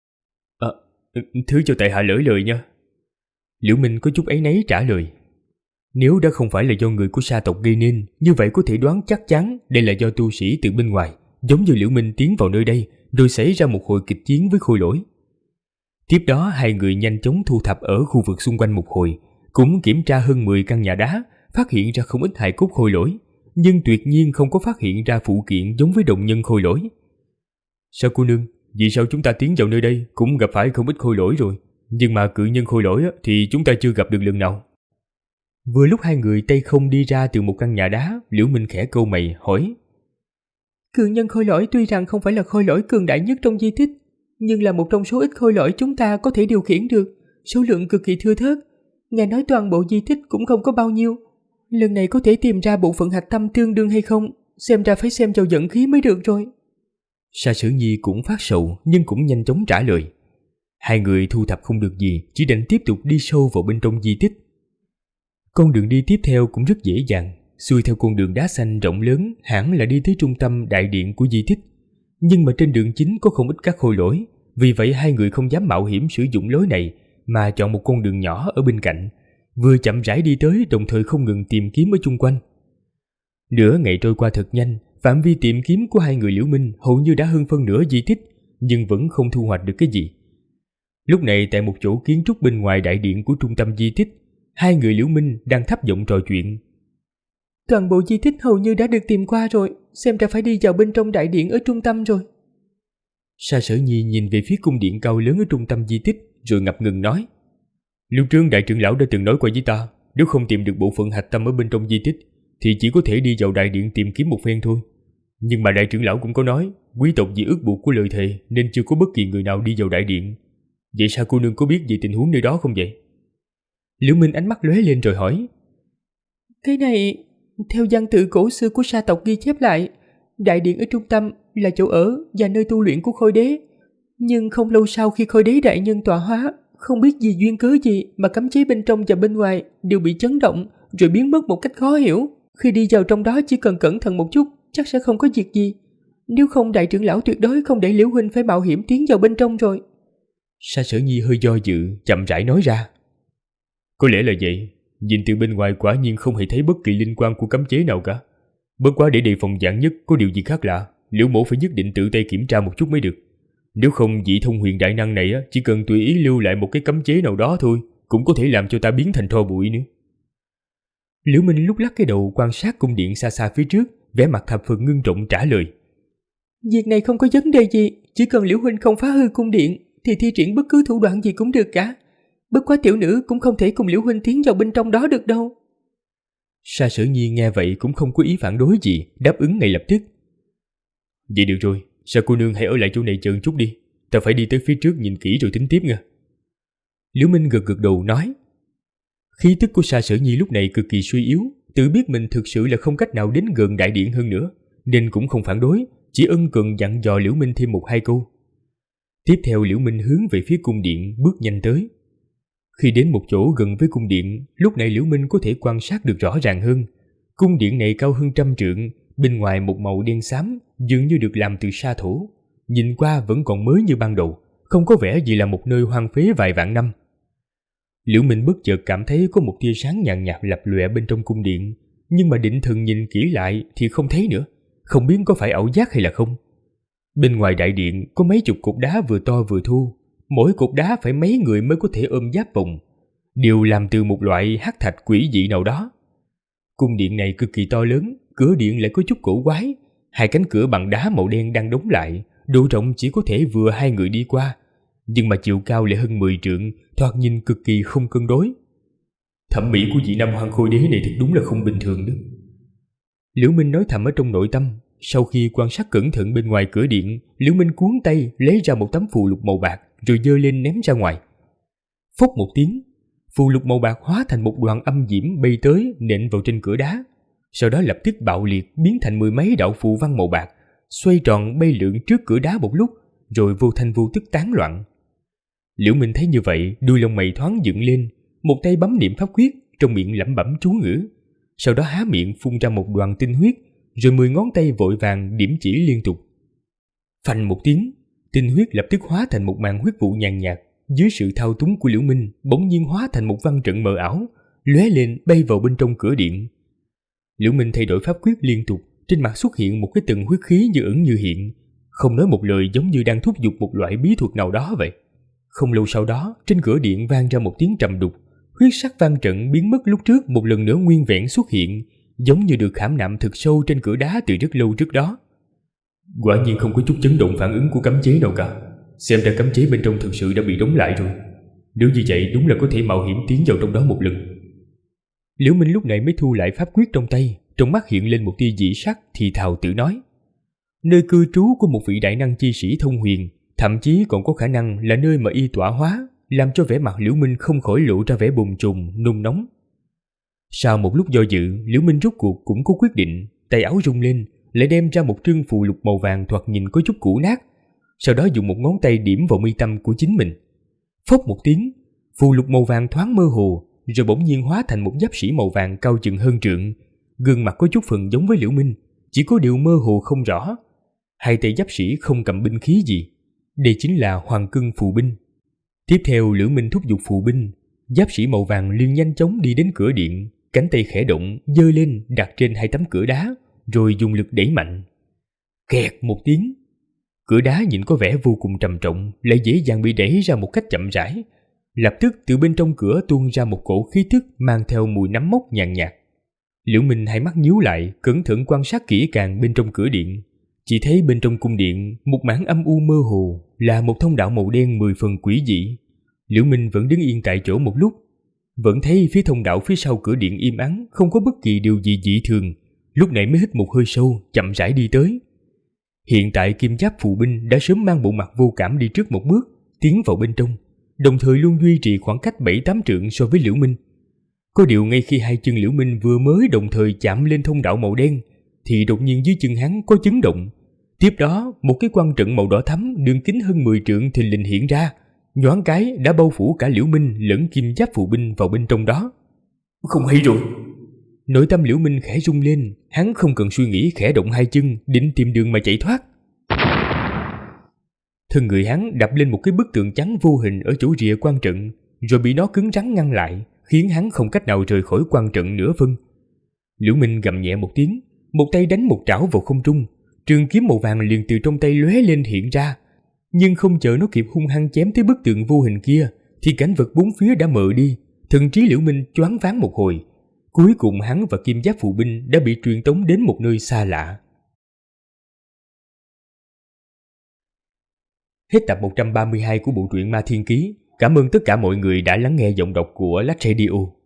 Thứ cho tại hạ lỡ lời nha. Liễu Minh có chút áy náy trả lời. Nếu đã không phải là do người của sa tộc gây nên, như vậy có thể đoán chắc chắn đây là do tu sĩ từ bên ngoài, giống như Liễu Minh tiến vào nơi đây, rồi xảy ra một hồi kịch chiến với khôi lỗi. Tiếp đó hai người nhanh chóng thu thập ở khu vực xung quanh một hồi, cũng kiểm tra hơn 10 căn nhà đá, phát hiện ra không ít hài cốt khôi lỗi, nhưng tuyệt nhiên không có phát hiện ra phụ kiện giống với đồng nhân khôi lỗi. Sao cô nương, vì sao chúng ta tiến vào nơi đây cũng gặp phải không ít khôi lỗi rồi, nhưng mà cự nhân khôi lỗi thì chúng ta chưa gặp được lần nào. Vừa lúc hai người tay không đi ra từ một căn nhà đá, Liễu Minh khẽ câu mày hỏi. Cự nhân khôi lỗi tuy rằng không phải là khôi lỗi cường đại nhất trong di tích, nhưng là một trong số ít khôi lỗi chúng ta có thể điều khiển được, số lượng cực kỳ thưa thớt. Nghe nói toàn bộ di tích cũng không có bao nhiêu. Lần này có thể tìm ra bộ phận hạch tâm tương đương hay không, xem ra phải xem vào dẫn khí mới được rồi. Sa Sử Nhi cũng phát sầu nhưng cũng nhanh chóng trả lời. Hai người thu thập không được gì, chỉ đành tiếp tục đi sâu vào bên trong di tích. Con đường đi tiếp theo cũng rất dễ dàng, xuôi theo con đường đá xanh rộng lớn hẳn là đi tới trung tâm đại điện của di tích. Nhưng mà trên đường chính có không ít các khôi lỗi, vì vậy hai người không dám mạo hiểm sử dụng lối này, mà chọn một con đường nhỏ ở bên cạnh, vừa chậm rãi đi tới đồng thời không ngừng tìm kiếm ở chung quanh. Nửa ngày trôi qua thật nhanh, phạm vi tìm kiếm của hai người Liễu Minh hầu như đã hơn phân nửa di tích, nhưng vẫn không thu hoạch được cái gì. Lúc này tại một chỗ kiến trúc bên ngoài đại điện của trung tâm di tích, hai người Liễu Minh đang thấp giọng trò chuyện. Toàn bộ di tích hầu như đã được tìm qua rồi, xem ra phải đi vào bên trong đại điện ở trung tâm rồi. Sa Sở Nhi nhìn về phía cung điện cao lớn ở trung tâm di tích, rồi ngập ngừng nói: Lúc trước đại trưởng lão đã từng nói qua với ta, nếu không tìm được bộ phận hạch tâm ở bên trong di tích, thì chỉ có thể đi vào đại điện tìm kiếm một phen thôi. Nhưng mà đại trưởng lão cũng có nói, quý tộc vì ước buộc của lời thề nên chưa có bất kỳ người nào đi vào đại điện. Vậy sao cô nương có biết về tình huống nơi đó không vậy? Liễu Minh ánh mắt lóe lên rồi hỏi: Cái này, theo văn tự cổ xưa của sa tộc ghi chép lại, đại điện ở trung tâm là chỗ ở và nơi tu luyện của Khôi đế. Nhưng không lâu sau khi Khôi đế đại nhân tọa hóa, không biết vì duyên cớ gì mà cấm chế bên trong và bên ngoài đều bị chấn động rồi biến mất một cách khó hiểu. Khi đi vào trong đó chỉ cần cẩn thận một chút, chắc sẽ không có việc gì. Nếu không đại trưởng lão tuyệt đối không để Liễu huynh phải mạo hiểm tiến vào bên trong rồi. Sa Sở Nhi hơi do dự, chậm rãi nói ra: Có lẽ là vậy. Nhìn từ bên ngoài quả nhiên không hề thấy bất kỳ linh quan của cấm chế nào cả. Bất quá để đề phòng vạn nhất có điều gì khác lạ, Liễu mổ phải nhất định tự tay kiểm tra một chút mới được. Nếu không, vị thông huyền đại năng này chỉ cần tùy ý lưu lại một cái cấm chế nào đó thôi, cũng có thể làm cho ta biến thành tro bụi nữa. Liễu Minh lúc lắc cái đầu quan sát cung điện xa xa phía trước, vẻ mặt thập phần ngưng trọng trả lời: Việc này không có vấn đề gì, chỉ cần Liễu huynh không phá hư cung điện thì thi triển bất cứ thủ đoạn gì cũng được cả. Bất quá tiểu nữ cũng không thể cùng Liễu huynh tiến vào bên trong đó được đâu. Sa Sở Nhi nghe vậy cũng không có ý phản đối gì, đáp ứng ngay lập tức: Vậy được rồi, Sa cô nương hãy ở lại chỗ này chờ chút đi, ta phải đi tới phía trước nhìn kỹ rồi tính tiếp nha. Liễu Minh gật gật đầu nói. Khí tức của Sa Sở Nhi lúc này cực kỳ suy yếu, tự biết mình thực sự là không cách nào đến gần đại điện hơn nữa, nên cũng không phản đối, chỉ ân cần dặn dò Liễu Minh thêm một hai câu. Tiếp theo Liễu Minh hướng về phía cung điện bước nhanh tới. Khi đến một chỗ gần với cung điện, lúc này Liễu Minh có thể quan sát được rõ ràng hơn. Cung điện này cao hơn 100 trượng, bên ngoài một màu đen xám, dường như được làm từ sa thổ. Nhìn qua vẫn còn mới như ban đầu, không có vẻ gì là một nơi hoang phế vài vạn năm. Liễu Minh bất chợt cảm thấy có một tia sáng nhàn nhạt lập lòe bên trong cung điện, nhưng mà định thần nhìn kỹ lại thì không thấy nữa, không biết có phải ảo giác hay là không. Bên ngoài đại điện có mấy chục cột đá vừa to vừa thô, mỗi cột đá phải mấy người mới có thể ôm giáp vòng, đều làm từ một loại hắc thạch quỷ dị nào đó. Cung điện này cực kỳ to lớn, cửa điện lại có chút cổ quái, hai cánh cửa bằng đá màu đen đang đóng lại, độ rộng chỉ có thể vừa hai người đi qua, nhưng mà chiều cao lại hơn 10 trượng, thoạt nhìn cực kỳ không cân đối. Thẩm mỹ của vị Nam Hoang Khôi đế này thật đúng là không bình thường đó. Liễu Minh nói thầm ở trong nội tâm. Sau khi quan sát cẩn thận bên ngoài cửa điện, Liễu Minh cuốn tay lấy ra một tấm phù lục màu bạc rồi giơ lên ném ra ngoài. Phốc một tiếng, phù lục màu bạc hóa thành một đoàn âm diễm bay tới nện vào trên cửa đá, sau đó lập tức bạo liệt biến thành mười mấy đạo phù văn màu bạc, xoay tròn bay lượn trước cửa đá một lúc, rồi vô thanh vô tức tán loạn. Liễu Minh thấy như vậy, đuôi lông mày thoáng dựng lên, một tay bấm niệm pháp quyết, trong miệng lẩm bẩm chú ngữ, sau đó há miệng phun ra một đoàn tinh huyết, rồi 10 ngón tay vội vàng điểm chỉ liên tục. Phanh một tiếng, tinh huyết lập tức hóa thành một màn huyết vụ nhàn nhạt, dưới sự thao túng của Liễu Minh, bỗng nhiên hóa thành một văn trận mờ ảo, lóe lên bay vào bên trong cửa điện. Liễu Minh thay đổi pháp quyết liên tục, trên mặt xuất hiện một cái tầng huyết khí như ẩn như hiện, không nói một lời, giống như đang thúc giục một loại bí thuật nào đó vậy. Không lâu sau đó, trên cửa điện vang ra một tiếng trầm đục, huyết sắc văn trận biến mất lúc trước một lần nữa nguyên vẹn xuất hiện, giống như được khảm nạm thực sâu trên cửa đá từ rất lâu trước đó. Quả nhiên không có chút chấn động phản ứng của cấm chế nào cả. Xem ra cấm chế bên trong thực sự đã bị đóng lại rồi. Nếu như vậy đúng là có thể mạo hiểm tiến vào trong đó một lần. Liễu Minh lúc này mới thu lại pháp quyết trong tay, trong mắt hiện lên một tia dị sắc, thì thào tự nói: nơi cư trú của một vị đại năng chi sĩ thông huyền, thậm chí còn có khả năng là nơi mà y tọa hóa, làm cho vẻ mặt Liễu Minh không khỏi lộ ra vẻ bồn chồn nôn nóng. Sau một lúc do dự, Liễu Minh rốt cuộc cũng có quyết định, tay áo rung lên, lại đem ra một trương phù lục màu vàng thoạt nhìn có chút cũ nát, sau đó dùng một ngón tay điểm vào mi tâm của chính mình. Phốc một tiếng, phù lục màu vàng thoáng mơ hồ, rồi bỗng nhiên hóa thành một giáp sĩ màu vàng cao chừng hơn trượng, gương mặt có chút phần giống với Liễu Minh, chỉ có điều mơ hồ không rõ. Hai tay giáp sĩ không cầm binh khí gì, đây chính là Hoàng Cưng phù binh. Tiếp theo Liễu Minh thúc giục phù binh, giáp sĩ màu vàng liền nhanh chóng đi đến cửa điện, cánh tay khẽ động, giơ lên đặt trên hai tấm cửa đá, rồi dùng lực đẩy mạnh. Kẹt một tiếng, cửa đá nhìn có vẻ vô cùng trầm trọng, lại dễ dàng bị đẩy ra một cách chậm rãi. Lập tức từ bên trong cửa tuôn ra một cổ khí tức mang theo mùi nấm mốc nhàn nhạt. Liễu Minh hai mắt nhíu lại, cẩn thận quan sát kỹ càng bên trong cửa điện. Chỉ thấy bên trong cung điện, một mảng âm u mơ hồ là một thông đạo màu đen 10 phần quỷ dị. Liễu Minh vẫn đứng yên tại chỗ một lúc, vẫn thấy phía thông đạo phía sau cửa điện im ắng, không có bất kỳ điều gì dị thường. Lúc này mới hít một hơi sâu, chậm rãi đi tới. Hiện tại Kim Giáp Phù Binh đã sớm mang bộ mặt vô cảm đi trước một bước, tiến vào bên trong, đồng thời luôn duy trì khoảng cách 7-8 trượng so với Liễu Minh. Có điều ngay khi hai chân Liễu Minh vừa mới đồng thời chạm lên thông đạo màu đen, thì đột nhiên dưới chân hắn có chấn động. Tiếp đó, một cái quan trận màu đỏ thắm đường kính hơn 10 trượng thình lình hiện ra, nhoáng cái đã bao phủ cả Liễu Minh lẫn Kim Giáp Phù Binh vào bên trong đó. Không hay rồi. Nội tâm Liễu Minh khẽ rung lên, hắn không cần suy nghĩ khẽ động hai chân, định tìm đường mà chạy thoát. Thân người hắn đập lên một cái bức tường trắng vô hình ở chỗ rìa quan trận, rồi bị nó cứng rắn ngăn lại, khiến hắn không cách nào rời khỏi quan trận nửa phân. Liễu Minh gầm nhẹ một tiếng, một tay đánh một trảo vào không trung, trường kiếm màu vàng liền từ trong tay lóe lên hiện ra. Nhưng không chờ nó kịp hung hăng chém tới bức tường vô hình kia, thì cảnh vật bốn phía đã mờ đi, thần trí Liễu Minh choáng váng một hồi. Cuối cùng hắn và Kim Giáp Phù Binh đã bị truyền tống đến một nơi xa lạ. Hết tập 132 của bộ truyện Ma Thiên Ký. Cảm ơn tất cả mọi người đã lắng nghe giọng đọc của Lách Radio.